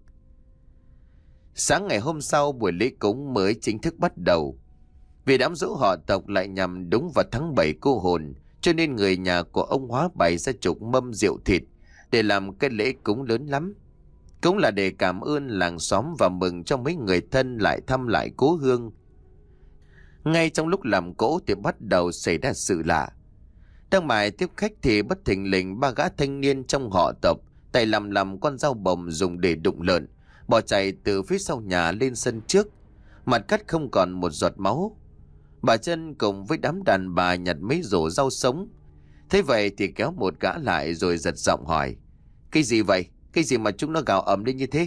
Sáng ngày hôm sau, buổi lễ cúng mới chính thức bắt đầu. Vì đám giỗ họ tộc lại nhằm đúng vào tháng bảy cô hồn, cho nên người nhà của ông Hóa bày ra chục mâm rượu thịt để làm cái lễ cúng lớn lắm. Cũng là để cảm ơn làng xóm và mừng cho mấy người thân lại thăm lại cố hương. Ngay trong lúc làm cỗ thì bắt đầu xảy ra sự lạ. Đang mải tiếp khách thì bất thình lình ba gã thanh niên trong họ tộc tay lầm lầm con dao bồng dùng để đụng lợn, bỏ chạy từ phía sau nhà lên sân trước, mặt cắt không còn một giọt máu. Bà Trân cùng với đám đàn bà nhặt mấy rổ rau sống. Thế vậy thì kéo một gã lại rồi giật giọng hỏi: Cái gì vậy? Cái gì mà chúng nó gào ầm lên như thế?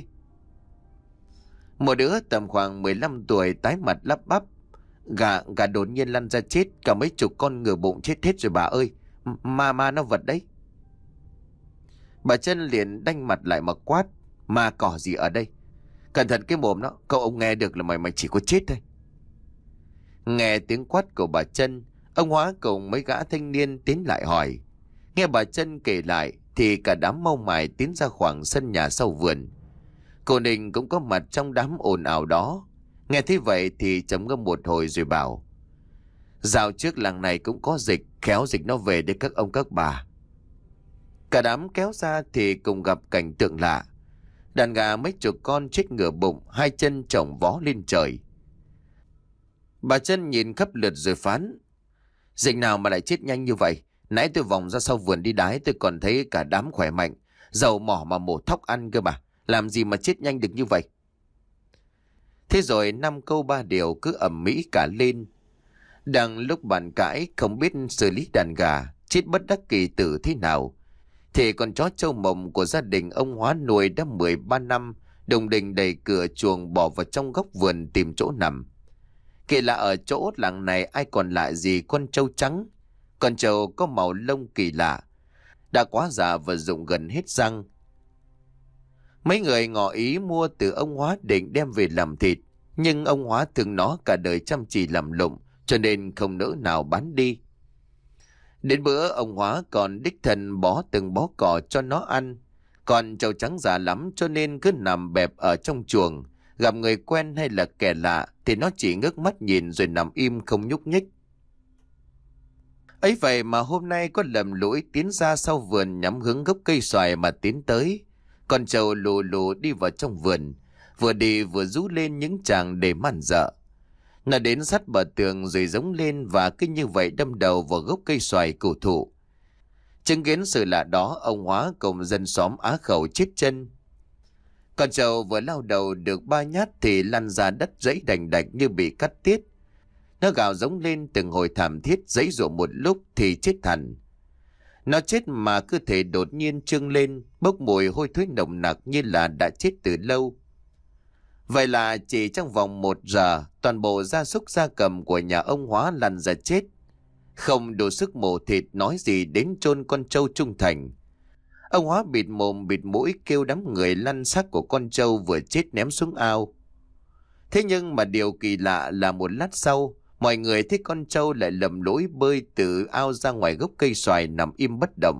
Một đứa tầm khoảng mười lăm tuổi tái mặt lắp bắp: Gà, gà đột nhiên lăn ra chết, cả mấy chục con ngựa bụng chết hết rồi bà ơi. Ma ma nó vật đấy. Bà Trân liền đanh mặt lại mà quát: Ma cỏ gì ở đây? Cẩn thận cái mồm nó, cậu ông nghe được là mày mày chỉ có chết thôi. Nghe tiếng quát của bà Trân, ông Hóa cùng mấy gã thanh niên tiến lại hỏi. Nghe bà Trân kể lại thì cả đám mau mải tiến ra khoảng sân nhà sau vườn. Cô Ninh cũng có mặt trong đám ồn ào đó. Nghe thế vậy thì trầm ngâm một hồi rồi bảo: Dạo trước làng này cũng có dịch, khéo dịch nó về đây các ông các bà. Cả đám kéo ra thì cùng gặp cảnh tượng lạ. Đàn gà mấy chục con chết ngửa bụng, hai chân chồng vó lên trời. Bà Trân nhìn khắp lượt rồi phán: Dịch nào mà lại chết nhanh như vậy? Nãy tôi vòng ra sau vườn đi đái, tôi còn thấy cả đám khỏe mạnh, dầu mỏ mà mổ thóc ăn cơ mà. Làm gì mà chết nhanh được như vậy? Thế rồi năm câu ba điều cứ ầm mỹ cả lên. Đang lúc bàn cãi không biết xử lý đàn gà chết bất đắc kỳ tử thế nào, thì con chó trâu mộng của gia đình ông Hóa nuôi đã mười ba năm đồng đình đẩy cửa chuồng bỏ vào trong góc vườn tìm chỗ nằm. Kỳ lạ ở chỗ làng này ai còn lạ gì con trâu trắng. Con trâu có màu lông kỳ lạ, đã quá già và rụng gần hết răng. Mấy người ngỏ ý mua từ ông Hóa định đem về làm thịt, nhưng ông Hóa thương nó cả đời chăm chỉ làm lụng, cho nên không nỡ nào bán đi. Đến bữa ông Hóa còn đích thân bó từng bó cỏ cho nó ăn. Còn trâu trắng già lắm cho nên cứ nằm bẹp ở trong chuồng. Gặp người quen hay là kẻ lạ thì nó chỉ ngước mắt nhìn rồi nằm im không nhúc nhích. Ấy vậy mà hôm nay có lầm lũi tiến ra sau vườn nhắm hướng gốc cây xoài mà tiến tới. Con trâu lù lù đi vào trong vườn, vừa đi vừa rú lên những tràng để màn dợ. Nó đến sát bờ tường rồi giống lên và cứ như vậy đâm đầu vào gốc cây xoài cổ thụ. Chứng kiến sự lạ đó, ông Hóa cùng dân xóm á khẩu chết chân. Con trâu vừa lao đầu được ba nhát thì lăn ra đất rẫy đành đạch như bị cắt tiết. Nó gào giống lên từng hồi thảm thiết, giãy giụa một lúc thì chết hẳn. Nó chết mà cơ thể đột nhiên trương lên, bốc mùi hôi thối nồng nặc như là đã chết từ lâu. Vậy là chỉ trong vòng một giờ, toàn bộ gia súc gia cầm của nhà ông Hóa lăn ra chết. Không đủ sức mổ thịt nói gì đến chôn con trâu trung thành. Ông Hóa bịt mồm bịt mũi kêu đám người lăn xác của con trâu vừa chết ném xuống ao. Thế nhưng mà điều kỳ lạ là một lát sau, mọi người thấy con trâu lại lầm lũi bơi từ ao ra ngoài gốc cây xoài nằm im bất động.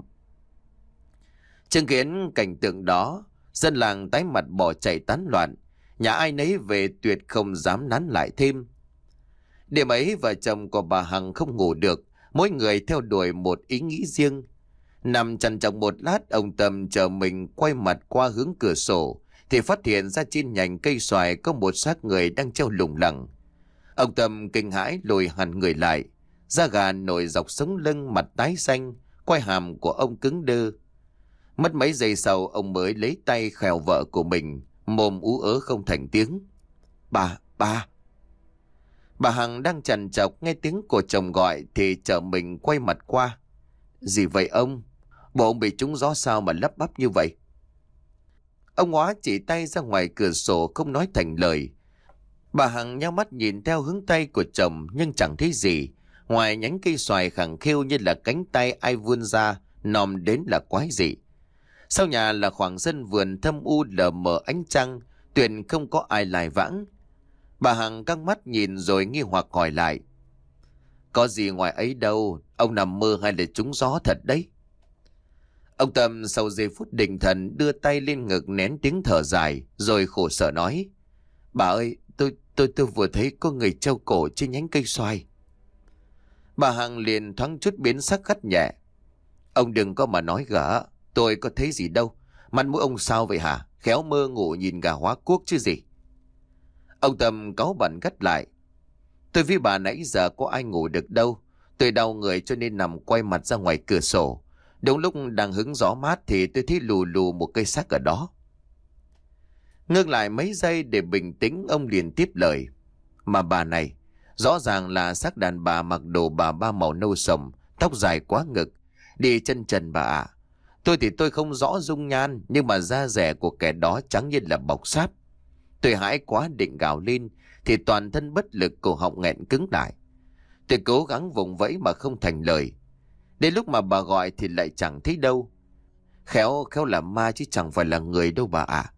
Chứng kiến cảnh tượng đó, dân làng tái mặt bỏ chạy tán loạn. Nhà ai nấy về tuyệt không dám nán lại thêm. Đêm ấy vợ chồng của bà Hằng không ngủ được, mỗi người theo đuổi một ý nghĩ riêng. Nằm trằn trọc một lát, ông Tâm chờ mình quay mặt qua hướng cửa sổ thì phát hiện ra trên nhành cây xoài có một xác người đang treo lủng lẳng. Ông Tâm kinh hãi lùi hẳn người lại, da gà nổi dọc sống lưng, mặt tái xanh, quai hàm của ông cứng đơ. Mất mấy giây sau, ông mới lấy tay khèo vợ của mình, mồm ú ớ không thành tiếng. Bà, bà. Bà Hằng đang trằn trọc nghe tiếng của chồng gọi thì chợ mình quay mặt qua. Gì vậy ông? Bộ ông bị trúng gió sao mà lắp bắp như vậy? Ông Hóa chỉ tay ra ngoài cửa sổ không nói thành lời. Bà Hằng nhao mắt nhìn theo hướng tay của chồng nhưng chẳng thấy gì, ngoài nhánh cây xoài khẳng khiu như là cánh tay ai vươn ra, nòm đến là quái dị. Sau nhà là khoảng sân vườn thâm u lờ mờ ánh trăng, tuyệt không có ai lai vãng. Bà Hằng căng mắt nhìn rồi nghi hoặc hỏi lại. Có gì ngoài ấy đâu, ông nằm mơ hay là trúng gió thật đấy? Ông Tâm sau giây phút định thần đưa tay lên ngực nén tiếng thở dài rồi khổ sở nói. Bà ơi, tôi tôi tôi vừa thấy có người treo cổ trên nhánh cây xoài. Bà Hằng liền thoáng chút biến sắc gắt nhẹ. Ông đừng có mà nói gỡ, tôi có thấy gì đâu. Mặt mũi ông sao vậy hả? Khéo mơ ngủ nhìn gà hóa cuốc chứ gì. Ông Tâm cáu bẩn gắt lại. Tôi với bà nãy giờ có ai ngủ được đâu. Tôi đau người cho nên nằm quay mặt ra ngoài cửa sổ. Đúng lúc đang hứng gió mát thì tôi thấy lù lù một cây xác ở đó. Ngưng lại mấy giây để bình tĩnh, ông liền tiếp lời. Mà bà này, Rõ ràng là xác đàn bà mặc đồ bà ba màu nâu sậm, tóc dài quá ngực, đi chân trần bà ạ. Tôi thì tôi không rõ dung nhan, nhưng mà da dẻ của kẻ đó trắng như là bọc sáp. Tôi hãi quá định gào lên, thì toàn thân bất lực, cổ họng nghẹn cứng lại. Tôi cố gắng vùng vẫy mà không thành lời. Đến lúc mà bà gọi thì lại chẳng thấy đâu. Khéo khéo là ma chứ chẳng phải là người đâu bà ạ.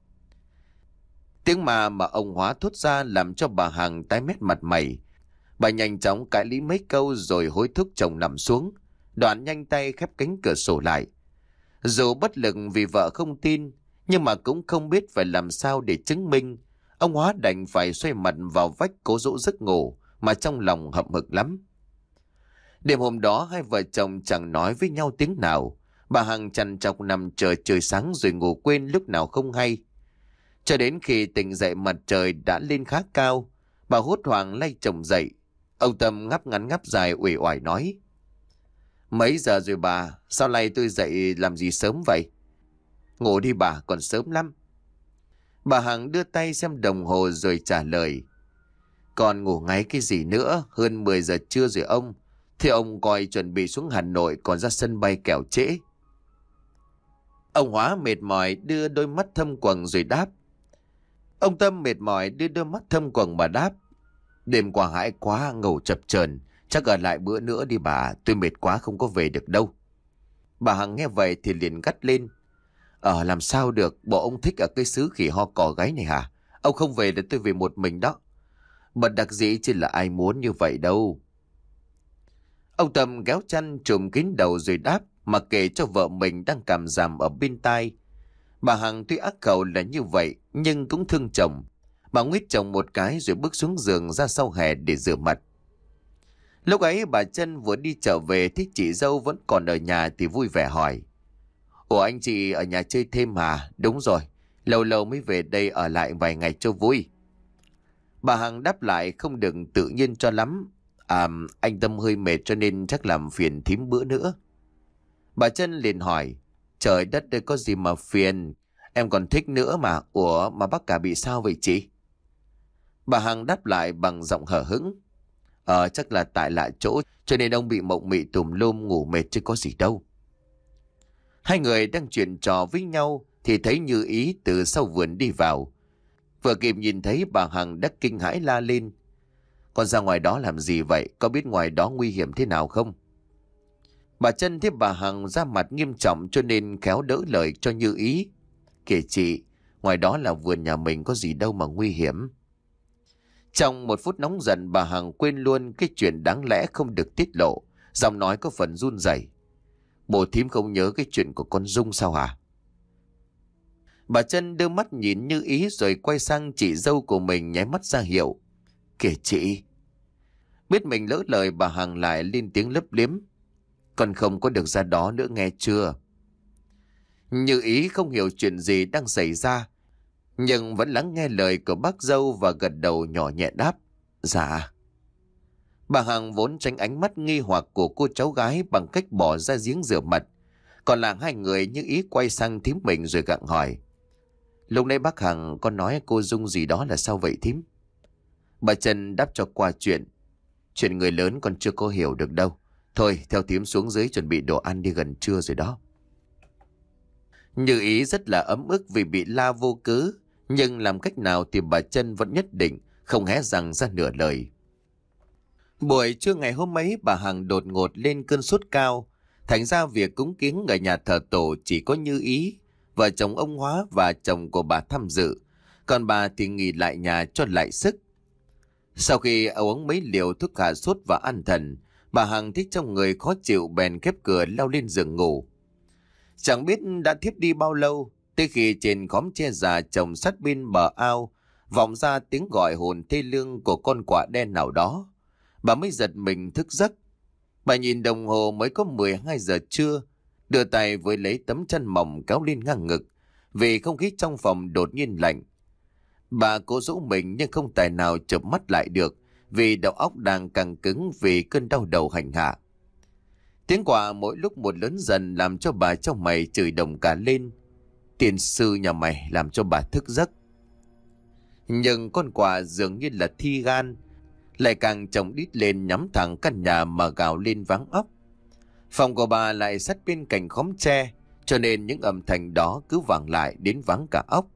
Tiếng mà mà ông Hóa thốt ra làm cho bà Hằng tái mét mặt mày. Bà nhanh chóng cãi lý mấy câu rồi hối thúc chồng nằm xuống. Đoạn nhanh tay khép cánh cửa sổ lại. Dù bất lực vì vợ không tin, nhưng mà cũng không biết phải làm sao để chứng minh. Ông Hóa đành phải xoay mặt vào vách cố dỗ giấc ngủ, mà trong lòng hậm hực lắm. Đêm hôm đó hai vợ chồng chẳng nói với nhau tiếng nào. Bà Hằng trằn trọc nằm chờ trời sáng rồi ngủ quên lúc nào không hay. Cho đến khi tỉnh dậy mặt trời đã lên khá cao, bà hốt hoảng lay chồng dậy. Ông Tâm ngáp ngắn ngáp dài uể oải nói: Mấy giờ rồi bà? Sao nay tôi dậy làm gì sớm vậy? Ngủ đi bà, còn sớm lắm. Bà Hằng đưa tay xem đồng hồ rồi trả lời: Còn ngủ ngáy cái gì nữa, hơn mười giờ trưa rồi ông. Thế ông coi chuẩn bị xuống Hà Nội còn ra sân bay kẻo trễ. Ông Hóa mệt mỏi đưa đôi mắt thâm quầng rồi đáp. Ông Tâm mệt mỏi đưa đôi mắt thâm quầng mà đáp: Đêm qua hãi quá, ngủ chập chờn, chắc ở lại bữa nữa đi bà, tôi mệt quá không có về được đâu. Bà Hằng nghe vậy thì liền gắt lên: Ờ làm sao được, bộ ông thích ở cái xứ khỉ ho cò gáy này hả? Ông không về để tôi về một mình đó. Bật đặc dĩ chứ là ai muốn như vậy đâu. Ông Tâm kéo chăn trùm kín đầu rồi đáp, mà kể cho vợ mình đang càm ràm ở bên tai. Bà Hằng tuy ác khẩu là như vậy, nhưng cũng thương chồng. Bà nguyết chồng một cái rồi bước xuống giường ra sau hè để rửa mặt. Lúc ấy bà Trân vừa đi trở về thấy chị dâu vẫn còn ở nhà thì vui vẻ hỏi: Ủa anh chị ở nhà chơi thêm hả? Đúng rồi, lâu lâu mới về đây ở lại vài ngày cho vui. Bà Hằng đáp lại không được tự nhiên cho lắm: À anh Tâm hơi mệt cho nên chắc làm phiền thím bữa nữa. Bà Trân liền hỏi: Trời đất ơi, có gì mà phiền, em còn thích nữa mà. Ủa mà bác cả bị sao vậy chị? Bà Hằng đáp lại bằng giọng hờ hững: Ờ chắc là tại lạ chỗ cho nên ông bị mộng mị tùm lum, ngủ mệt chứ có gì đâu. Hai người đang chuyện trò với nhau thì thấy Như Ý từ sau vườn đi vào. Vừa kịp nhìn thấy bà Hằng đã kinh hãi la lên: Con ra ngoài đó làm gì vậy? Có biết ngoài đó nguy hiểm thế nào không? Bà Trân thấy bà Hằng ra mặt nghiêm trọng cho nên khéo đỡ lời cho Như Ý: Kìa chị, ngoài đó là vườn nhà mình, có gì đâu mà nguy hiểm. Trong một phút nóng giận, bà Hằng quên luôn cái chuyện đáng lẽ không được tiết lộ, giọng nói có phần run rẩy: Bộ thím không nhớ cái chuyện của con Dung sao hả? Bà Trân đưa mắt nhìn Như Ý rồi quay sang chị dâu của mình nháy mắt ra hiệu: Kìa chị. Biết mình lỡ lời, bà Hằng lại lên tiếng lấp liếm: Con không có được ra đó nữa nghe chưa? Như Ý không hiểu chuyện gì đang xảy ra, nhưng vẫn lắng nghe lời của bác dâu và gật đầu nhỏ nhẹ đáp: Dạ. Bà Hằng vốn tránh ánh mắt nghi hoặc của cô cháu gái bằng cách bỏ ra giếng rửa mặt. Còn là hai người Như Ý quay sang thím mình rồi gặng hỏi: Lúc nãy bác Hằng có nói cô Dung gì đó là sao vậy thím? Bà Trân đáp cho qua chuyện: Chuyện người lớn còn chưa có hiểu được đâu. Thôi theo thím xuống dưới chuẩn bị đồ ăn, đi gần trưa rồi đó. Như Ý rất là ấm ức vì bị la vô cớ, nhưng làm cách nào thì bà Trân vẫn nhất định không hé răng ra nửa lời. Buổi trưa ngày hôm ấy, bà Hằng đột ngột lên cơn sốt cao. Thành ra việc cúng kiến ở nhà thờ tổ chỉ có Như Ý, vợ chồng ông Hóa và chồng của bà tham dự. Còn bà thì nghỉ lại nhà cho lại sức. Sau khi uống mấy liều thuốc hạ sốt và an thần, bà Hằng thấy trong người khó chịu bèn khép cửa lao lên giường ngủ. Chẳng biết đã thiếp đi bao lâu, tới khi trên khóm tre già trồng sát bên bờ ao vọng ra tiếng gọi hồn thê lương của con quạ đen nào đó, bà mới giật mình thức giấc. Bà nhìn đồng hồ mới có mười hai giờ trưa, đưa tay với lấy tấm chăn mỏng kéo lên ngang ngực vì không khí trong phòng đột nhiên lạnh. Bà cố dỗ mình nhưng không tài nào chợp mắt lại được vì đầu óc đang căng cứng vì cơn đau đầu hành hạ. Tiếng quạ mỗi lúc một lớn dần làm cho bà trong mày chửi đồng cả lên: Tiền sư nhà mày làm cho bà thức giấc. Nhưng con quạ dường như là thi gan, lại càng chồng đít lên nhắm thẳng căn nhà mà gào lên váng óc. Phòng của bà lại sát bên cạnh khóm tre, cho nên những âm thanh đó cứ vang lại đến váng cả óc.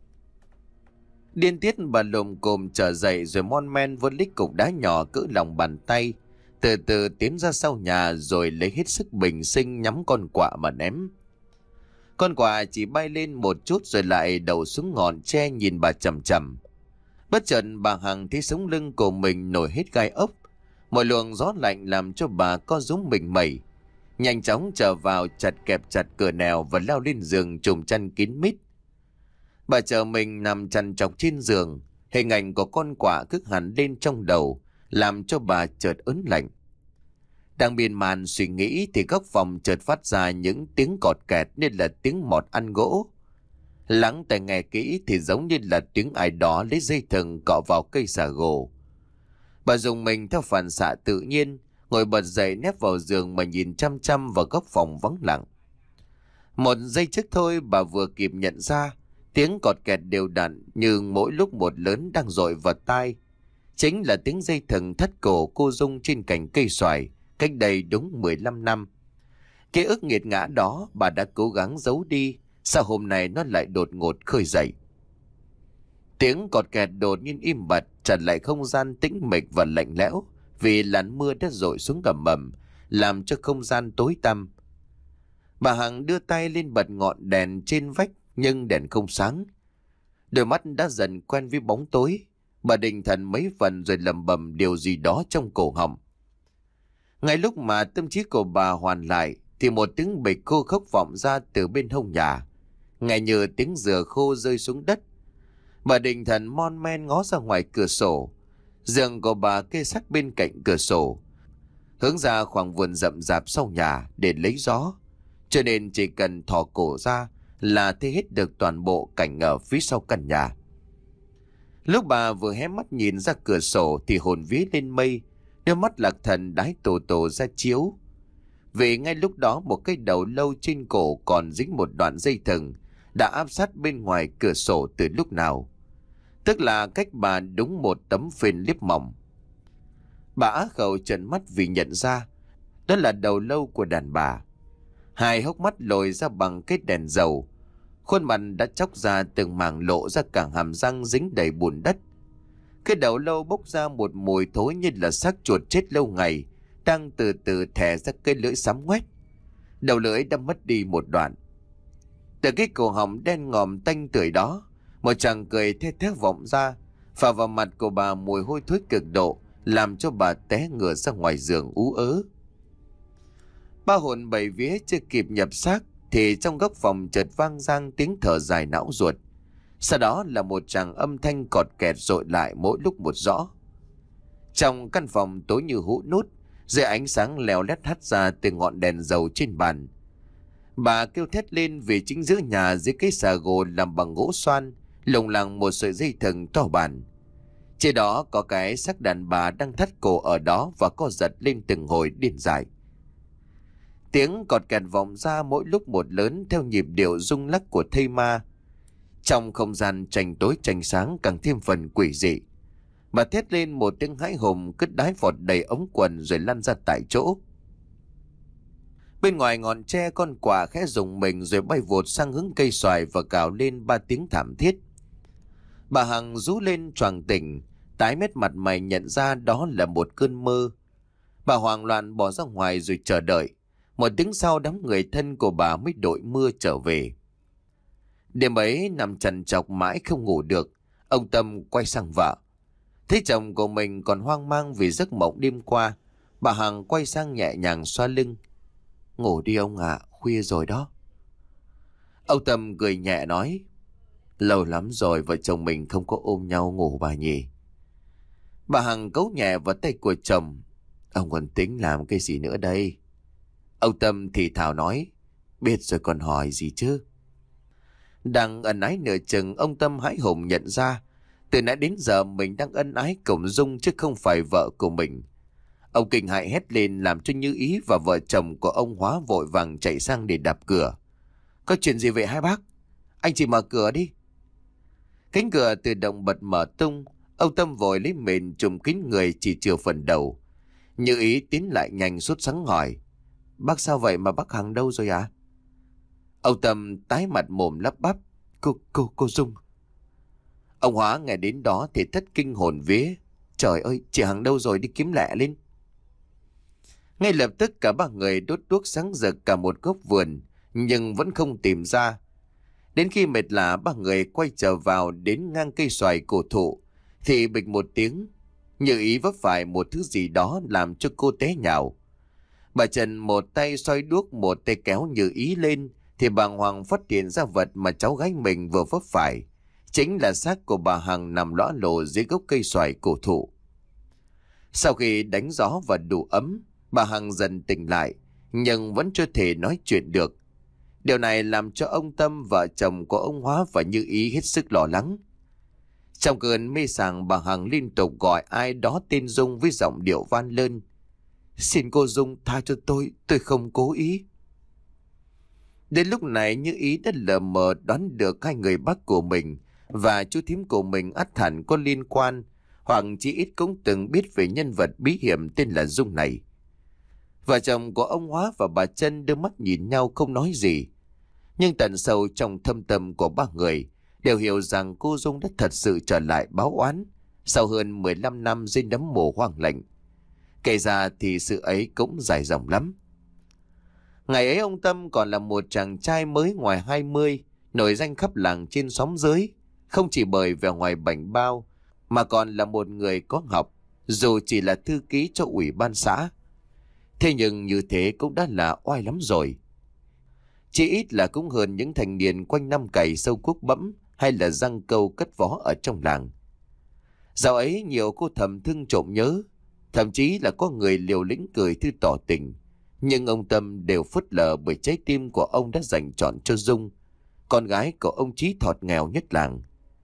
Điên tiết bà lồm cồm trở dậy rồi mon men vớt lít cục đá nhỏ cỡ lòng bàn tay, từ từ tiến ra sau nhà rồi lấy hết sức bình sinh nhắm con quạ mà ném. Con quạ chỉ bay lên một chút rồi lại đậu xuống ngọn tre nhìn bà chằm chằm. Bất chợt bà Hằng thấy sống lưng của mình nổi hết gai ốc. Một luồng gió lạnh làm cho bà co rúm mình mẩy. Nhanh chóng trở vào chặt kẹp chặt cửa nẻo và leo lên giường trùm chăn kín mít. Bà chờ mình nằm chằn chọc trên giường. Hình ảnh của con quạ cứ hẳn lên trong đầu, làm cho bà chợt ớn lạnh. Đang miên man suy nghĩ thì góc phòng chợt phát ra những tiếng cọt kẹt nên là tiếng mọt ăn gỗ. Lắng tai nghe kỹ thì giống như là tiếng ai đó lấy dây thừng cọ vào cây xà gồ. Bà dùng mình theo phản xạ tự nhiên, ngồi bật dậy nép vào giường mà nhìn chăm chăm vào góc phòng vắng lặng. Một giây trước thôi bà vừa kịp nhận ra tiếng cọt kẹt đều đặn nhưng mỗi lúc một lớn đang dội vào tai. Chính là tiếng dây thừng thắt cổ cô Dung trên cành cây xoài cách đây đúng mười lăm năm. Ký ức nghiệt ngã đó bà đã cố gắng giấu đi, sao hôm nay nó lại đột ngột khơi dậy. Tiếng cọt kẹt đột nhiên im bặt, chặn lại không gian tĩnh mịch và lạnh lẽo vì làn mưa đã dội xuống ầm ầm, làm cho không gian tối tăm. Bà Hằng đưa tay lên bật ngọn đèn trên vách nhưng đèn không sáng. Đôi mắt đã dần quen với bóng tối, bà định thần mấy phần rồi lẩm bẩm điều gì đó trong cổ họng. Ngay lúc mà tâm trí của bà hoàn lại thì một tiếng bịch khô khốc vọng ra từ bên hông nhà, nghe như tiếng dừa khô rơi xuống đất. Bà định thần mon men ngó ra ngoài cửa sổ. Giường của bà kê sát bên cạnh cửa sổ, hướng ra khoảng vườn rậm rạp sau nhà để lấy gió, cho nên chỉ cần thò cổ ra là thấy hết được toàn bộ cảnh ở phía sau căn nhà. Lúc bà vừa hé mắt nhìn ra cửa sổ thì hồn vía lên mây, đôi mắt lạc thần đái tổ tổ ra chiếu. Vì ngay lúc đó một cái đầu lâu trên cổ còn dính một đoạn dây thừng đã áp sát bên ngoài cửa sổ từ lúc nào, tức là cách bà đúng một tấm phên liếp mỏng. Bà á khẩu trợn mắt vì nhận ra đó là đầu lâu của đàn bà. Hai hốc mắt lồi ra bằng cái đèn dầu, khuôn mặt đã chóc ra từng mảng lộ ra cả hàm răng dính đầy bùn đất. Cái đầu lâu bốc ra một mùi thối như là xác chuột chết lâu ngày đang từ từ thè ra cái lưỡi xám ngoét. Đầu lưỡi đã mất đi một đoạn. Từ cái cổ họng đen ngòm tanh tưởi đó, một chàng cười the thé vọng ra, phả vào mặt của bà mùi hôi thối cực độ, làm cho bà té ngửa ra ngoài giường ú ớ. Ba hồn bảy vía chưa kịp nhập xác thì trong góc phòng chợt vang rang tiếng thở dài não ruột. Sau đó là một tràng âm thanh cọt kẹt dội lại mỗi lúc một rõ. Trong căn phòng tối như hũ nút, dưới ánh sáng leo lét hắt ra từ ngọn đèn dầu trên bàn. Bà kêu thét lên vì chính giữa nhà dưới cái xà gồ làm bằng gỗ xoan lủng lẳng một sợi dây thừng to bản. Trên đó có cái xác đàn bà đang thắt cổ ở đó và co giật lên từng hồi điên dại. Tiếng cọt kẹt vọng ra mỗi lúc một lớn theo nhịp điệu rung lắc của thây ma. Trong không gian tranh tối tranh sáng càng thêm phần quỷ dị. Bà thét lên một tiếng hãi hùng, cứt đái vọt đầy ống quần rồi lăn ra tại chỗ. Bên ngoài ngọn tre con quạ khẽ rùng mình rồi bay vụt sang hướng cây xoài và gào lên ba tiếng thảm thiết. Bà Hằng rú lên choàng tỉnh, tái mét mặt mày nhận ra đó là một cơn mơ. Bà hoảng loạn bỏ ra ngoài rồi chờ đợi. Một tiếng sau đám người thân của bà mới đội mưa trở về. Đêm ấy nằm trằn trọc mãi không ngủ được, ông Tâm quay sang vợ. Thấy chồng của mình còn hoang mang vì giấc mộng đêm qua, bà Hằng quay sang nhẹ nhàng xoa lưng. Ngủ đi ông ạ, à, khuya rồi đó. Ông Tâm cười nhẹ nói, lâu lắm rồi vợ chồng mình không có ôm nhau ngủ bà nhỉ. Bà Hằng cấu nhẹ vào tay của chồng. Ông còn tính làm cái gì nữa đây? Ông Tâm thì thào nói, biết rồi còn hỏi gì chứ. Đang ân ái nửa chừng, ông Tâm hãi hùng nhận ra từ nãy đến giờ mình đang ân ái cùng Dung chứ không phải vợ của mình. Ông kinh hãi hét lên làm cho Như Ý và vợ chồng của ông Hóa vội vàng chạy sang để đạp cửa. Có chuyện gì vậy hai bác? Anh chỉ mở cửa đi. Cánh cửa tự động bật mở tung. Ông Tâm vội lấy mền trùm kín người chỉ chừa phần đầu. Như Ý tiến lại nhanh sốt sắng hỏi: Bác sao vậy mà bác Hằng đâu rồi à? Ông Tâm tái mặt mồm lắp bắp: Cô, cô, cô Dung. Ông Hóa nghe đến đó thì thất kinh hồn vía: Trời ơi, chị Hằng đâu rồi, đi kiếm lẹ lên. Ngay lập tức cả ba người đốt đuốc sáng rực cả một góc vườn, nhưng vẫn không tìm ra. Đến khi mệt lả, ba người quay trở vào đến ngang cây xoài cổ thụ, thì bịch một tiếng, Như Ý vấp phải một thứ gì đó làm cho cô té nhào. Bà Trần một tay xoay đuốc, một tay kéo Như Ý lên, thì bàng hoàng phát hiện ra vật mà cháu gái mình vừa vấp phải chính là xác của bà Hằng nằm lõa lồ dưới gốc cây xoài cổ thụ. Sau khi đánh gió và đủ ấm, bà Hằng dần tỉnh lại, nhưng vẫn chưa thể nói chuyện được. Điều này làm cho ông Tâm, vợ chồng của ông Hóa và Như Ý hết sức lo lắng. Trong cơn mê sảng, bà Hằng liên tục gọi ai đó tên Dung với giọng điệu van lơn: Xin cô Dung tha cho tôi, tôi không cố ý. Đến lúc này Như Ý đã lờ mờ đoán được hai người bác của mình và chú thím của mình ắt hẳn có liên quan, hoặc chỉ ít cũng từng biết về nhân vật bí hiểm tên là Dung này. Vợ chồng của ông Hóa và bà Trân đưa mắt nhìn nhau không nói gì. Nhưng tận sâu trong thâm tâm của ba người đều hiểu rằng cô Dung đã thật sự trở lại báo oán sau hơn mười lăm năm dưới nấm mồ hoang lạnh. Kể ra thì sự ấy cũng dài dòng lắm. Ngày ấy ông Tâm còn là một chàng trai mới ngoài hai mươi, nổi danh khắp làng trên xóm dưới, không chỉ bởi vẻ ngoài bảnh bao mà còn là một người có học, dù chỉ là thư ký cho ủy ban xã. Thế nhưng như thế cũng đã là oai lắm rồi. Chỉ ít là cũng hơn những thanh niên quanh năm cày sâu cuốc bẫm hay là giăng câu cất vó ở trong làng. Dạo ấy nhiều cô thầm thương trộm nhớ, thậm chí là có người liều lĩnh cười thư tỏ tình. Nhưng ông Tâm đều phớt lờ bởi trái tim của ông đã dành trọn cho Dung, con gái của ông Chí Thọt nghèo nhất làng.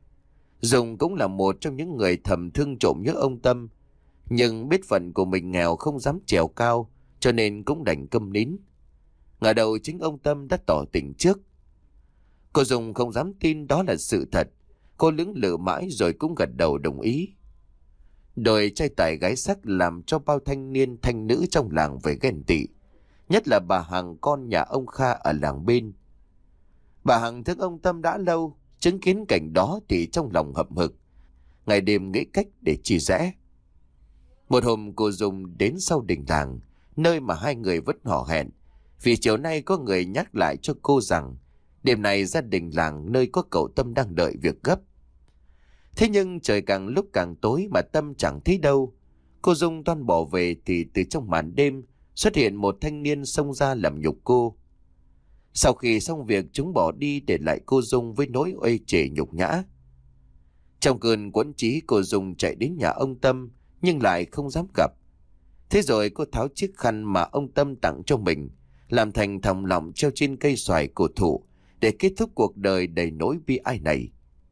Dung cũng là một trong những người thầm thương trộm nhớ ông Tâm, nhưng biết phận của mình nghèo không dám trèo cao, cho nên cũng đành câm nín. Ngờ đầu chính ông Tâm đã tỏ tình trước. Cô Dung không dám tin đó là sự thật. Cô lưỡng lự mãi rồi cũng gật đầu đồng ý. Đôi trai tài gái sắc làm cho bao thanh niên thanh nữ trong làng phải ghen tị, nhất là bà Hằng, con nhà ông Kha ở làng bên. Bà Hằng thương ông Tâm đã lâu, chứng kiến cảnh đó thì trong lòng hậm hực, ngày đêm nghĩ cách để chia rẽ. Một hôm cô Dung đến sau đình làng, nơi mà hai người vẫn hò hẹn, vì chiều nay có người nhắc lại cho cô rằng đêm nay gia đình làng nơi có cậu Tâm đang đợi việc gấp. Thế nhưng trời càng lúc càng tối mà Tâm chẳng thấy đâu. Cô Dung toan bỏ về thì từ trong màn đêm xuất hiện một thanh niên xông ra làm nhục cô. Sau khi xong việc, chúng bỏ đi để lại cô Dung với nỗi uê chề nhục nhã. Trong cơn quẫn trí, cô Dung chạy đến nhà ông Tâm nhưng lại không dám gặp. Thế rồi cô tháo chiếc khăn mà ông Tâm tặng cho mình, làm thành thòng lọng treo trên cây xoài cổ thụ để kết thúc cuộc đời đầy nỗi bi ai này.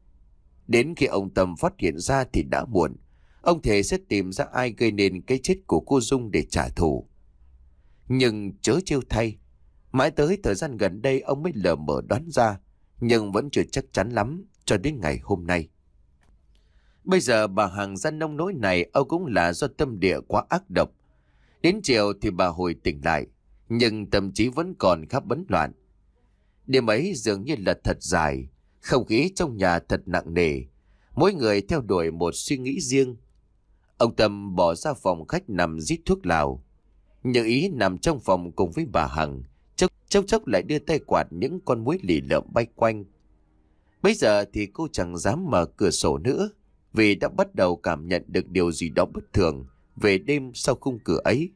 Đến khi ông Tâm phát hiện ra thì đã muộn. Ông thề sẽ tìm ra ai gây nên cái chết của cô Dung để trả thù. Nhưng chớ trêu thay, mãi tới thời gian gần đây ông mới lờ mờ đoán ra, nhưng vẫn chưa chắc chắn lắm cho đến ngày hôm nay. Bây giờ bà Hằng ra nông nỗi này, ông cũng là do tâm địa quá ác độc. Đến chiều thì bà hồi tỉnh lại, nhưng tâm trí vẫn còn khá bấn loạn. Đêm ấy dường như là thật dài, không khí trong nhà thật nặng nề, mỗi người theo đuổi một suy nghĩ riêng. Ông Tâm bỏ ra phòng khách nằm rít thuốc lào. Như Ý nằm trong phòng cùng với bà Hằng, chốc chốc chốc lại đưa tay quạt những con muỗi lì lợm bay quanh. Bây giờ thì cô chẳng dám mở cửa sổ nữa, vì đã bắt đầu cảm nhận được điều gì đó bất thường về đêm sau khung cửa ấy.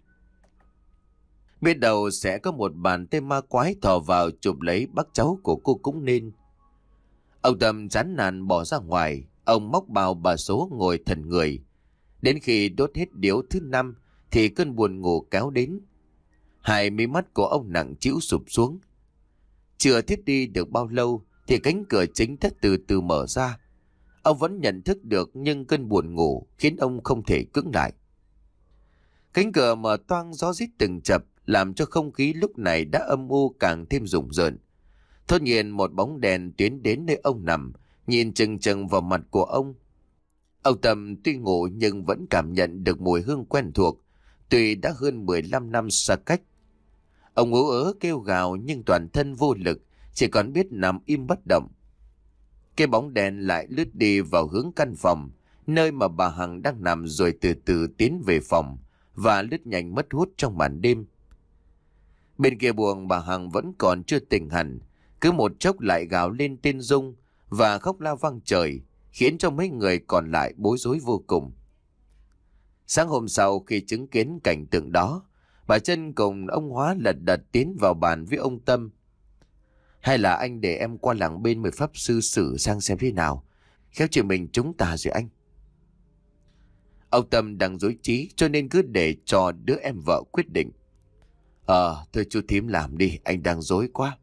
Biết đâu sẽ có một bàn tay ma quái thò vào chụp lấy bác cháu của cô cũng nên. Ông Tâm chán nản bỏ ra ngoài, ông móc bao bà số ngồi thần người. Đến khi đốt hết điếu thứ năm thì cơn buồn ngủ kéo đến. Hai mí mắt của ông nặng trĩu sụp xuống. Chưa thiếp đi được bao lâu thì cánh cửa chính thất từ từ mở ra. Ông vẫn nhận thức được, nhưng cơn buồn ngủ khiến ông không thể cưỡng lại. Cánh cửa mở toang, gió rít từng chập làm cho không khí lúc này đã âm u càng thêm rùng rợn. Thốt nhiên một bóng đèn tiến đến nơi ông nằm, nhìn chừng chừng vào mặt của ông. Ông Tâm tuy ngủ nhưng vẫn cảm nhận được mùi hương quen thuộc, tuy đã hơn mười lăm năm xa cách. Ông ú ớ kêu gào nhưng toàn thân vô lực, chỉ còn biết nằm im bất động. Cái bóng đèn lại lướt đi vào hướng căn phòng, nơi mà bà Hằng đang nằm, rồi từ từ tiến về phòng và lướt nhanh mất hút trong màn đêm. Bên kia buồng bà Hằng vẫn còn chưa tỉnh hẳn, cứ một chốc lại gào lên tên Dung và khóc la vang trời, khiến cho mấy người còn lại bối rối vô cùng. Sáng hôm sau khi chứng kiến cảnh tượng đó, bà Trân cùng ông Hóa lật đật tiến vào bàn với ông Tâm. Hay là anh để em qua làng bên mời pháp sư xử sang xem thế nào, khéo chị mình chúng ta rồi anh. Ông Tâm đang dối trí cho nên cứ để cho đứa em vợ quyết định. Ờ, thôi chú thím làm đi, anh đang dối quá.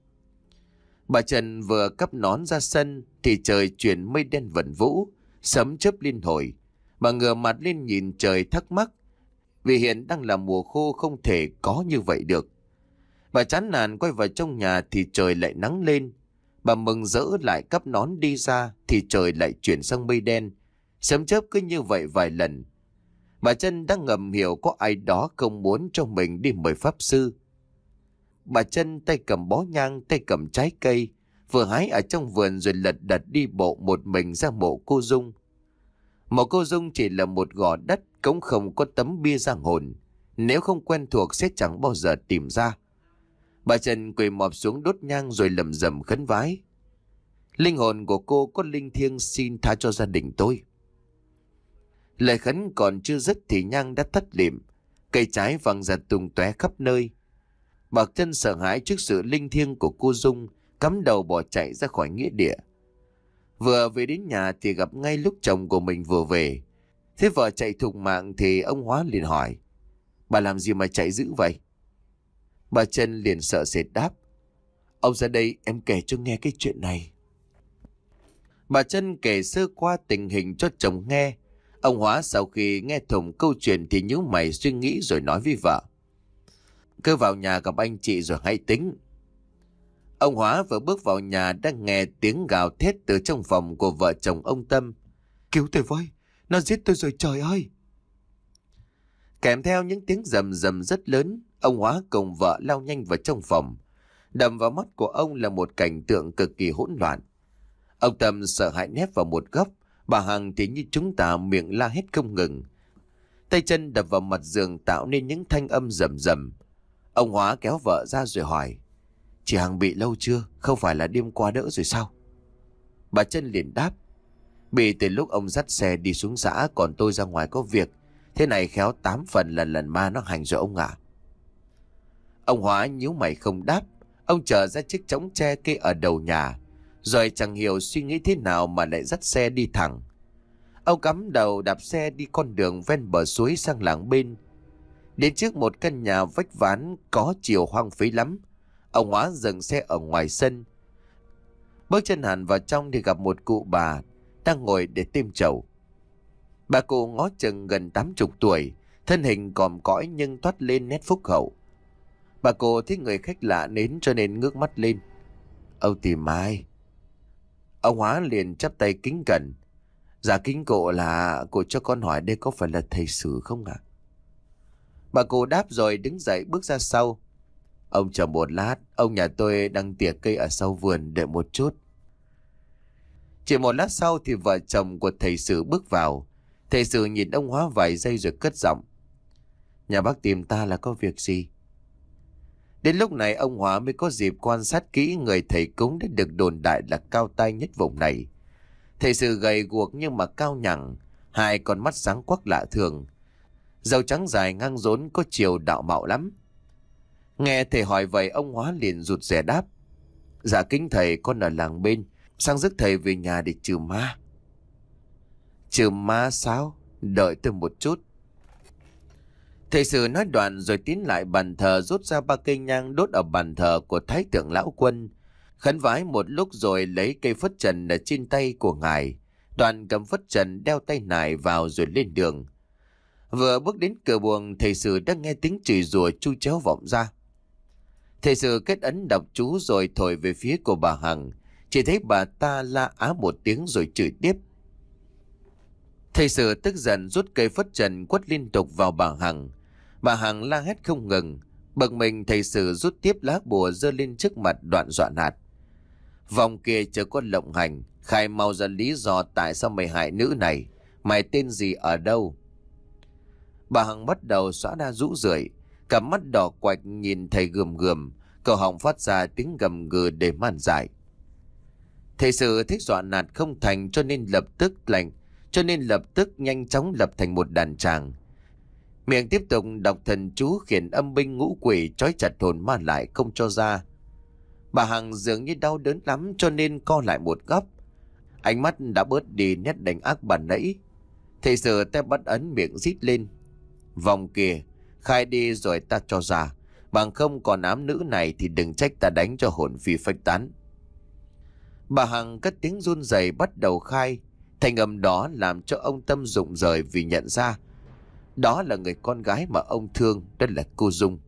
Bà Trần vừa cắp nón ra sân thì trời chuyển mây đen vẩn vũ, sấm chớp liên hồi. Bà ngửa mặt lên nhìn trời thắc mắc, vì hiện đang là mùa khô không thể có như vậy được. Bà chán nản quay vào trong nhà thì trời lại nắng lên. Bà mừng rỡ lại cắp nón đi ra thì trời lại chuyển sang mây đen, sấm chớp cứ như vậy vài lần. Bà Trân đang ngầm hiểu có ai đó không muốn cho mình đi mời pháp sư. Bà Trân tay cầm bó nhang, tay cầm trái cây, vừa hái ở trong vườn rồi lật đật đi bộ một mình ra mộ cô Dung. Mộ cô Dung chỉ là một gò đất, cũng không có tấm bia giang hồn. Nếu không quen thuộc sẽ chẳng bao giờ tìm ra. Bà Trân quỳ mọp xuống đốt nhang rồi lầm rầm khấn vái. Linh hồn của cô có linh thiêng, xin tha cho gia đình tôi. Lời khấn còn chưa dứt thì nhang đã tắt lịm, cây trái văng ra tung tóe khắp nơi. Bà Trân sợ hãi trước sự linh thiêng của cô Dung, cắm đầu bỏ chạy ra khỏi nghĩa địa. Vừa về đến nhà thì gặp ngay lúc chồng của mình vừa về. Thế vợ chạy thục mạng thì ông Hóa liền hỏi: bà làm gì mà chạy dữ vậy? Bà Trân liền sợ sệt đáp: ông ra đây em kể cho nghe cái chuyện này. Bà Trân kể sơ qua tình hình cho chồng nghe. Ông Hóa sau khi nghe thủng câu chuyện thì nhíu mày suy nghĩ rồi nói với vợ: cứ vào nhà gặp anh chị rồi hãy tính. Ông Hóa vừa bước vào nhà đang nghe tiếng gào thét từ trong phòng của vợ chồng ông Tâm: cứu tôi với, nó giết tôi rồi trời ơi! Kèm theo những tiếng rầm rầm rất lớn, ông Hóa cùng vợ lao nhanh vào trong phòng. Đập vào mắt của ông là một cảnh tượng cực kỳ hỗn loạn. Ông Tâm sợ hãi nép vào một góc, bà Hằng thì như chúng ta miệng la hét không ngừng. Tay chân đập vào mặt giường tạo nên những thanh âm rầm rầm. Ông Hóa kéo vợ ra rồi hỏi: chị Hằng bị lâu chưa? Không phải là đêm qua đỡ rồi sao? Bà Trân liền đáp: bị từ lúc ông dắt xe đi xuống xã, còn tôi ra ngoài có việc. Thế này khéo tám phần là lần ma nó hành rồi ông ạ. Ông Hóa nhíu mày không đáp. Ông trở ra chiếc chõng tre kê ở đầu nhà, rồi chẳng hiểu suy nghĩ thế nào mà lại dắt xe đi thẳng. Ông cắm đầu đạp xe đi con đường ven bờ suối sang làng bên. Đến trước một căn nhà vách ván có chiều hoang phí lắm, ông Hóa dừng xe ở ngoài sân. Bước chân hẳn vào trong thì gặp một cụ bà đang ngồi để tìm chầu. Bà cụ ngó chừng gần tám chục tuổi, thân hình còm cõi nhưng toát lên nét phúc hậu. Bà cụ thấy người khách lạ đến cho nên ngước mắt lên: ông tìm ai? Ông Hóa liền chắp tay kính cẩn: dạ kính cụ là cụ cho con hỏi đây có phải là thầy Sử không ạ? Bà cụ đáp rồi đứng dậy bước ra sau. Ông chờ một lát, ông nhà tôi đang tỉa cây ở sau vườn, đợi một chút. Chỉ một lát sau thì vợ chồng của thầy Sử bước vào. Thầy Sử nhìn ông Hóa vài giây rồi cất giọng: nhà bác tìm ta là có việc gì? Đến lúc này ông Hóa mới có dịp quan sát kỹ người thầy cúng đã được đồn đại là cao tay nhất vùng này. Thầy Sử gầy guộc nhưng mà cao nhẳng, hai con mắt sáng quắc lạ thường, râu trắng dài ngang rốn có chiều đạo mạo lắm. Nghe thầy hỏi vậy, ông Hóa liền rụt rè đáp: dạ kính thầy, con ở làng bên, sang rước thầy về nhà để trừ ma. Trừ ma sao? Đợi tôi một chút. Thầy Sử nói đoạn rồi tiến lại bàn thờ, rút ra ba cây nhang đốt ở bàn thờ của Thái Thượng Lão Quân, khấn vái một lúc rồi lấy cây phất trần ở trên tay của ngài. Đoạn cầm phất trần đeo tay nải vào rồi lên đường. Vừa bước đến cửa buồng, thầy Sử đã nghe tiếng chửi rủa chu chéo vọng ra. Thầy Sử kết ấn đọc chú rồi thổi về phía của bà Hằng. Chỉ thấy bà ta la á một tiếng rồi chửi tiếp: Thầy Sử tức giận rút cây phất trần quất liên tục vào bà Hằng. Bà Hằng la hét không ngừng. Bực mình thầy Sử rút tiếp lá bùa giơ lên trước mặt đoạn dọa nạt. Vòng kia chớ có lộng hành, khai mau ra lý do tại sao mày hại nữ này. Mày tên gì ở đâu? Bà Hằng bắt đầu xóa ra rũ rượi, cặp mắt đỏ quạch nhìn thầy gườm gườm, cổ họng phát ra tiếng gầm gừ để man dại. Thầy Sử thích dọa nạt không thành cho nên lập tức lạnh, cho nên lập tức nhanh chóng lập thành một đàn tràng. Miệng tiếp tục đọc thần chú khiển âm binh ngũ quỷ trói chặt hồn ma lại không cho ra. Bà Hằng dường như đau đớn lắm cho nên co lại một góc. Ánh mắt đã bớt đi nét đánh ác bản nãy. Thầy Sử tay bắt ấn miệng rít lên. Vòng kìa, khai đi rồi ta cho ra. Bằng không còn ám nữ này thì đừng trách ta đánh cho hồn phi phách tán. Bà Hằng cất tiếng run rẩy bắt đầu khai. Thành âm đó làm cho ông Tâm rụng rời vì nhận ra đó là người con gái mà ông thương, đó là cô Dung.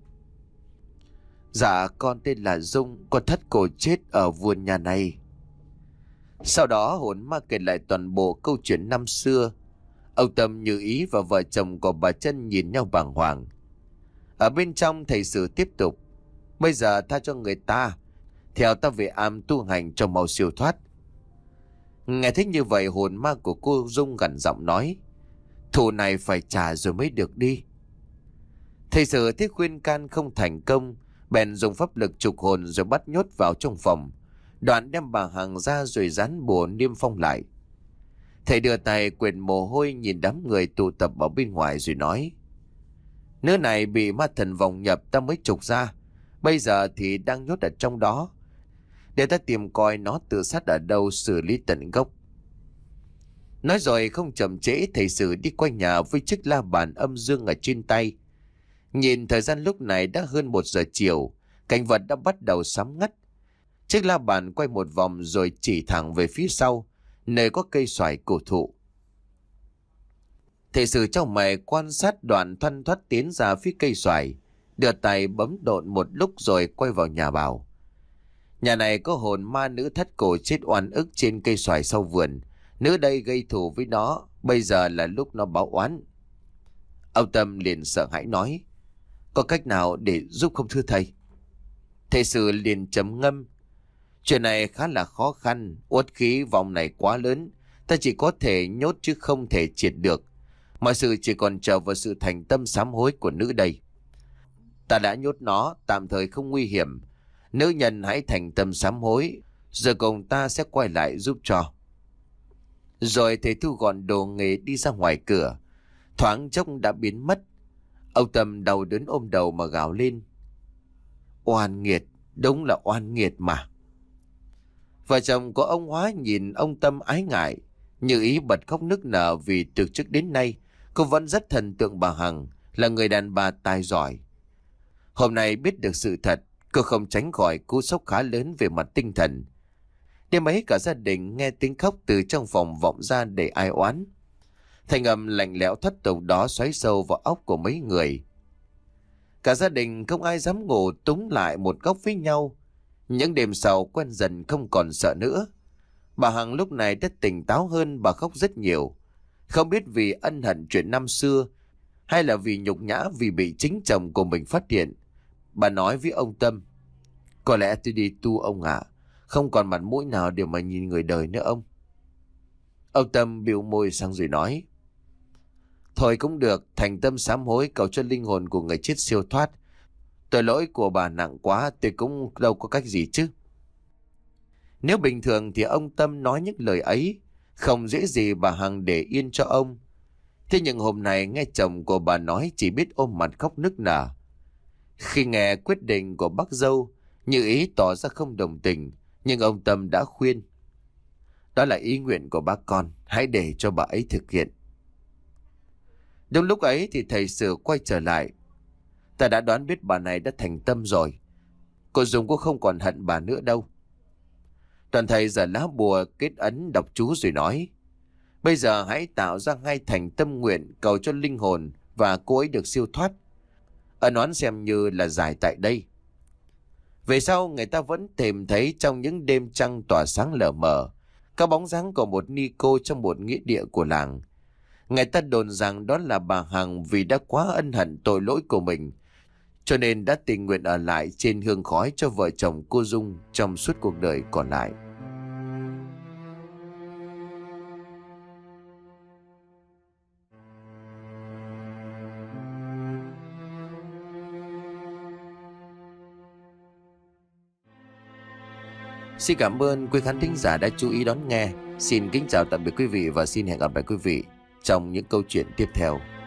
Dạ con tên là Dung, con thất cổ chết ở vườn nhà này. Sau đó hồn ma kể lại toàn bộ câu chuyện năm xưa. Ông Tâm như ý và vợ chồng của bà Trân nhìn nhau bàng hoàng. Ở bên trong thầy Sử tiếp tục. Bây giờ tha cho người ta, theo ta về am tu hành cho mau siêu thoát. Nghe thấy như vậy hồn ma của cô Dung gằn giọng nói. Thù này phải trả rồi mới được đi. Thầy Sử thấy khuyên can không thành công, bèn dùng pháp lực trục hồn rồi bắt nhốt vào trong phòng. Đoạn đem bà Hằng ra rồi dán bùa niêm phong lại. Thầy đưa tay quệt mồ hôi nhìn đám người tụ tập ở bên ngoài rồi nói. Nữ này bị ma thần vòng nhập ta mới trục ra. Bây giờ thì đang nhốt ở trong đó. Để ta tìm coi nó tự sát ở đâu xử lý tận gốc. Nói rồi không chậm trễ thầy Sử đi quanh nhà với chiếc la bàn âm dương ở trên tay. Nhìn thời gian lúc này đã hơn một giờ chiều. Cảnh vật đã bắt đầu sám ngắt. Chiếc la bàn quay một vòng rồi chỉ thẳng về phía sau, nơi có cây xoài cổ thụ. Thầy Sử trong mày quan sát đoạn thoăn thoắt tiến ra phía cây xoài, đưa tay bấm độn một lúc rồi quay vào nhà bảo. Nhà này có hồn ma nữ thất cổ chết oan ức trên cây xoài sau vườn. Nữ đây gây thù với nó, bây giờ là lúc nó báo oán. Ông Tâm liền sợ hãi nói. Có cách nào để giúp không thưa thầy? Thầy Sử liền trầm ngâm. Chuyện này khá là khó khăn, uất khí vòng này quá lớn. Ta chỉ có thể nhốt chứ không thể triệt được. Mọi sự chỉ còn chờ vào sự thành tâm sám hối của nữ đây. Ta đã nhốt nó, tạm thời không nguy hiểm. Nữ nhân hãy thành tâm sám hối, rồi cùng ta sẽ quay lại giúp cho. Rồi thầy thu gọn đồ nghề đi ra ngoài cửa. Thoáng chốc đã biến mất. Ông Tâm đau đớn ôm đầu mà gào lên. Oan nghiệt, đúng là oan nghiệt mà. Vợ chồng của ông Hóa nhìn ông Tâm ái ngại, như ý bật khóc nức nở vì từ trước đến nay cô vẫn rất thần tượng bà Hằng, là người đàn bà tài giỏi. Hôm nay biết được sự thật, cô không tránh khỏi cú sốc khá lớn về mặt tinh thần. Đêm ấy cả gia đình nghe tiếng khóc từ trong phòng vọng ra để ai oán. Thanh âm lạnh lẽo thất tục đó xoáy sâu vào óc của mấy người. Cả gia đình không ai dám ngủ túng lại một góc với nhau. Những đêm sau quen dần không còn sợ nữa. Bà Hằng lúc này đã tỉnh táo hơn, bà khóc rất nhiều. Không biết vì ân hận chuyện năm xưa, hay là vì nhục nhã vì bị chính chồng của mình phát hiện. Bà nói với ông Tâm. Có lẽ tôi đi tu ông ạ. Không còn mặt mũi nào để mà nhìn người đời nữa ông. Ông Tâm bĩu môi sang rồi nói. Thôi cũng được, thành tâm sám hối cầu cho linh hồn của người chết siêu thoát. Tội lỗi của bà nặng quá, tôi cũng đâu có cách gì chứ. Nếu bình thường thì ông Tâm nói những lời ấy, không dễ gì bà Hằng để yên cho ông. Thế nhưng hôm nay nghe chồng của bà nói chỉ biết ôm mặt khóc nức nở. Khi nghe quyết định của bác dâu, Như ý tỏ ra không đồng tình, nhưng ông Tâm đã khuyên. Đó là ý nguyện của bác con, hãy để cho bà ấy thực hiện. Đúng lúc ấy thì thầy Sử quay trở lại. Ta đã đoán biết bà này đã thành tâm rồi. Cô Dung cũng không còn hận bà nữa đâu. Toàn thầy giở lá bùa kết ấn đọc chú rồi nói. Bây giờ hãy tạo ra ngay thành tâm nguyện cầu cho linh hồn và cô ấy được siêu thoát. Ân oán xem như là giải tại đây. Về sau người ta vẫn tìm thấy trong những đêm trăng tỏa sáng lờ mờ các bóng dáng của một ni cô trong một nghĩa địa của làng. Người ta đồn rằng đó là bà Hằng vì đã quá ân hận tội lỗi của mình, cho nên đã tình nguyện ở lại trên hương khói cho vợ chồng cô Dung trong suốt cuộc đời còn lại. Xin cảm ơn quý khán thính giả đã chú ý đón nghe. Xin kính chào tạm biệt quý vị và xin hẹn gặp lại quý vị trong những câu chuyện tiếp theo.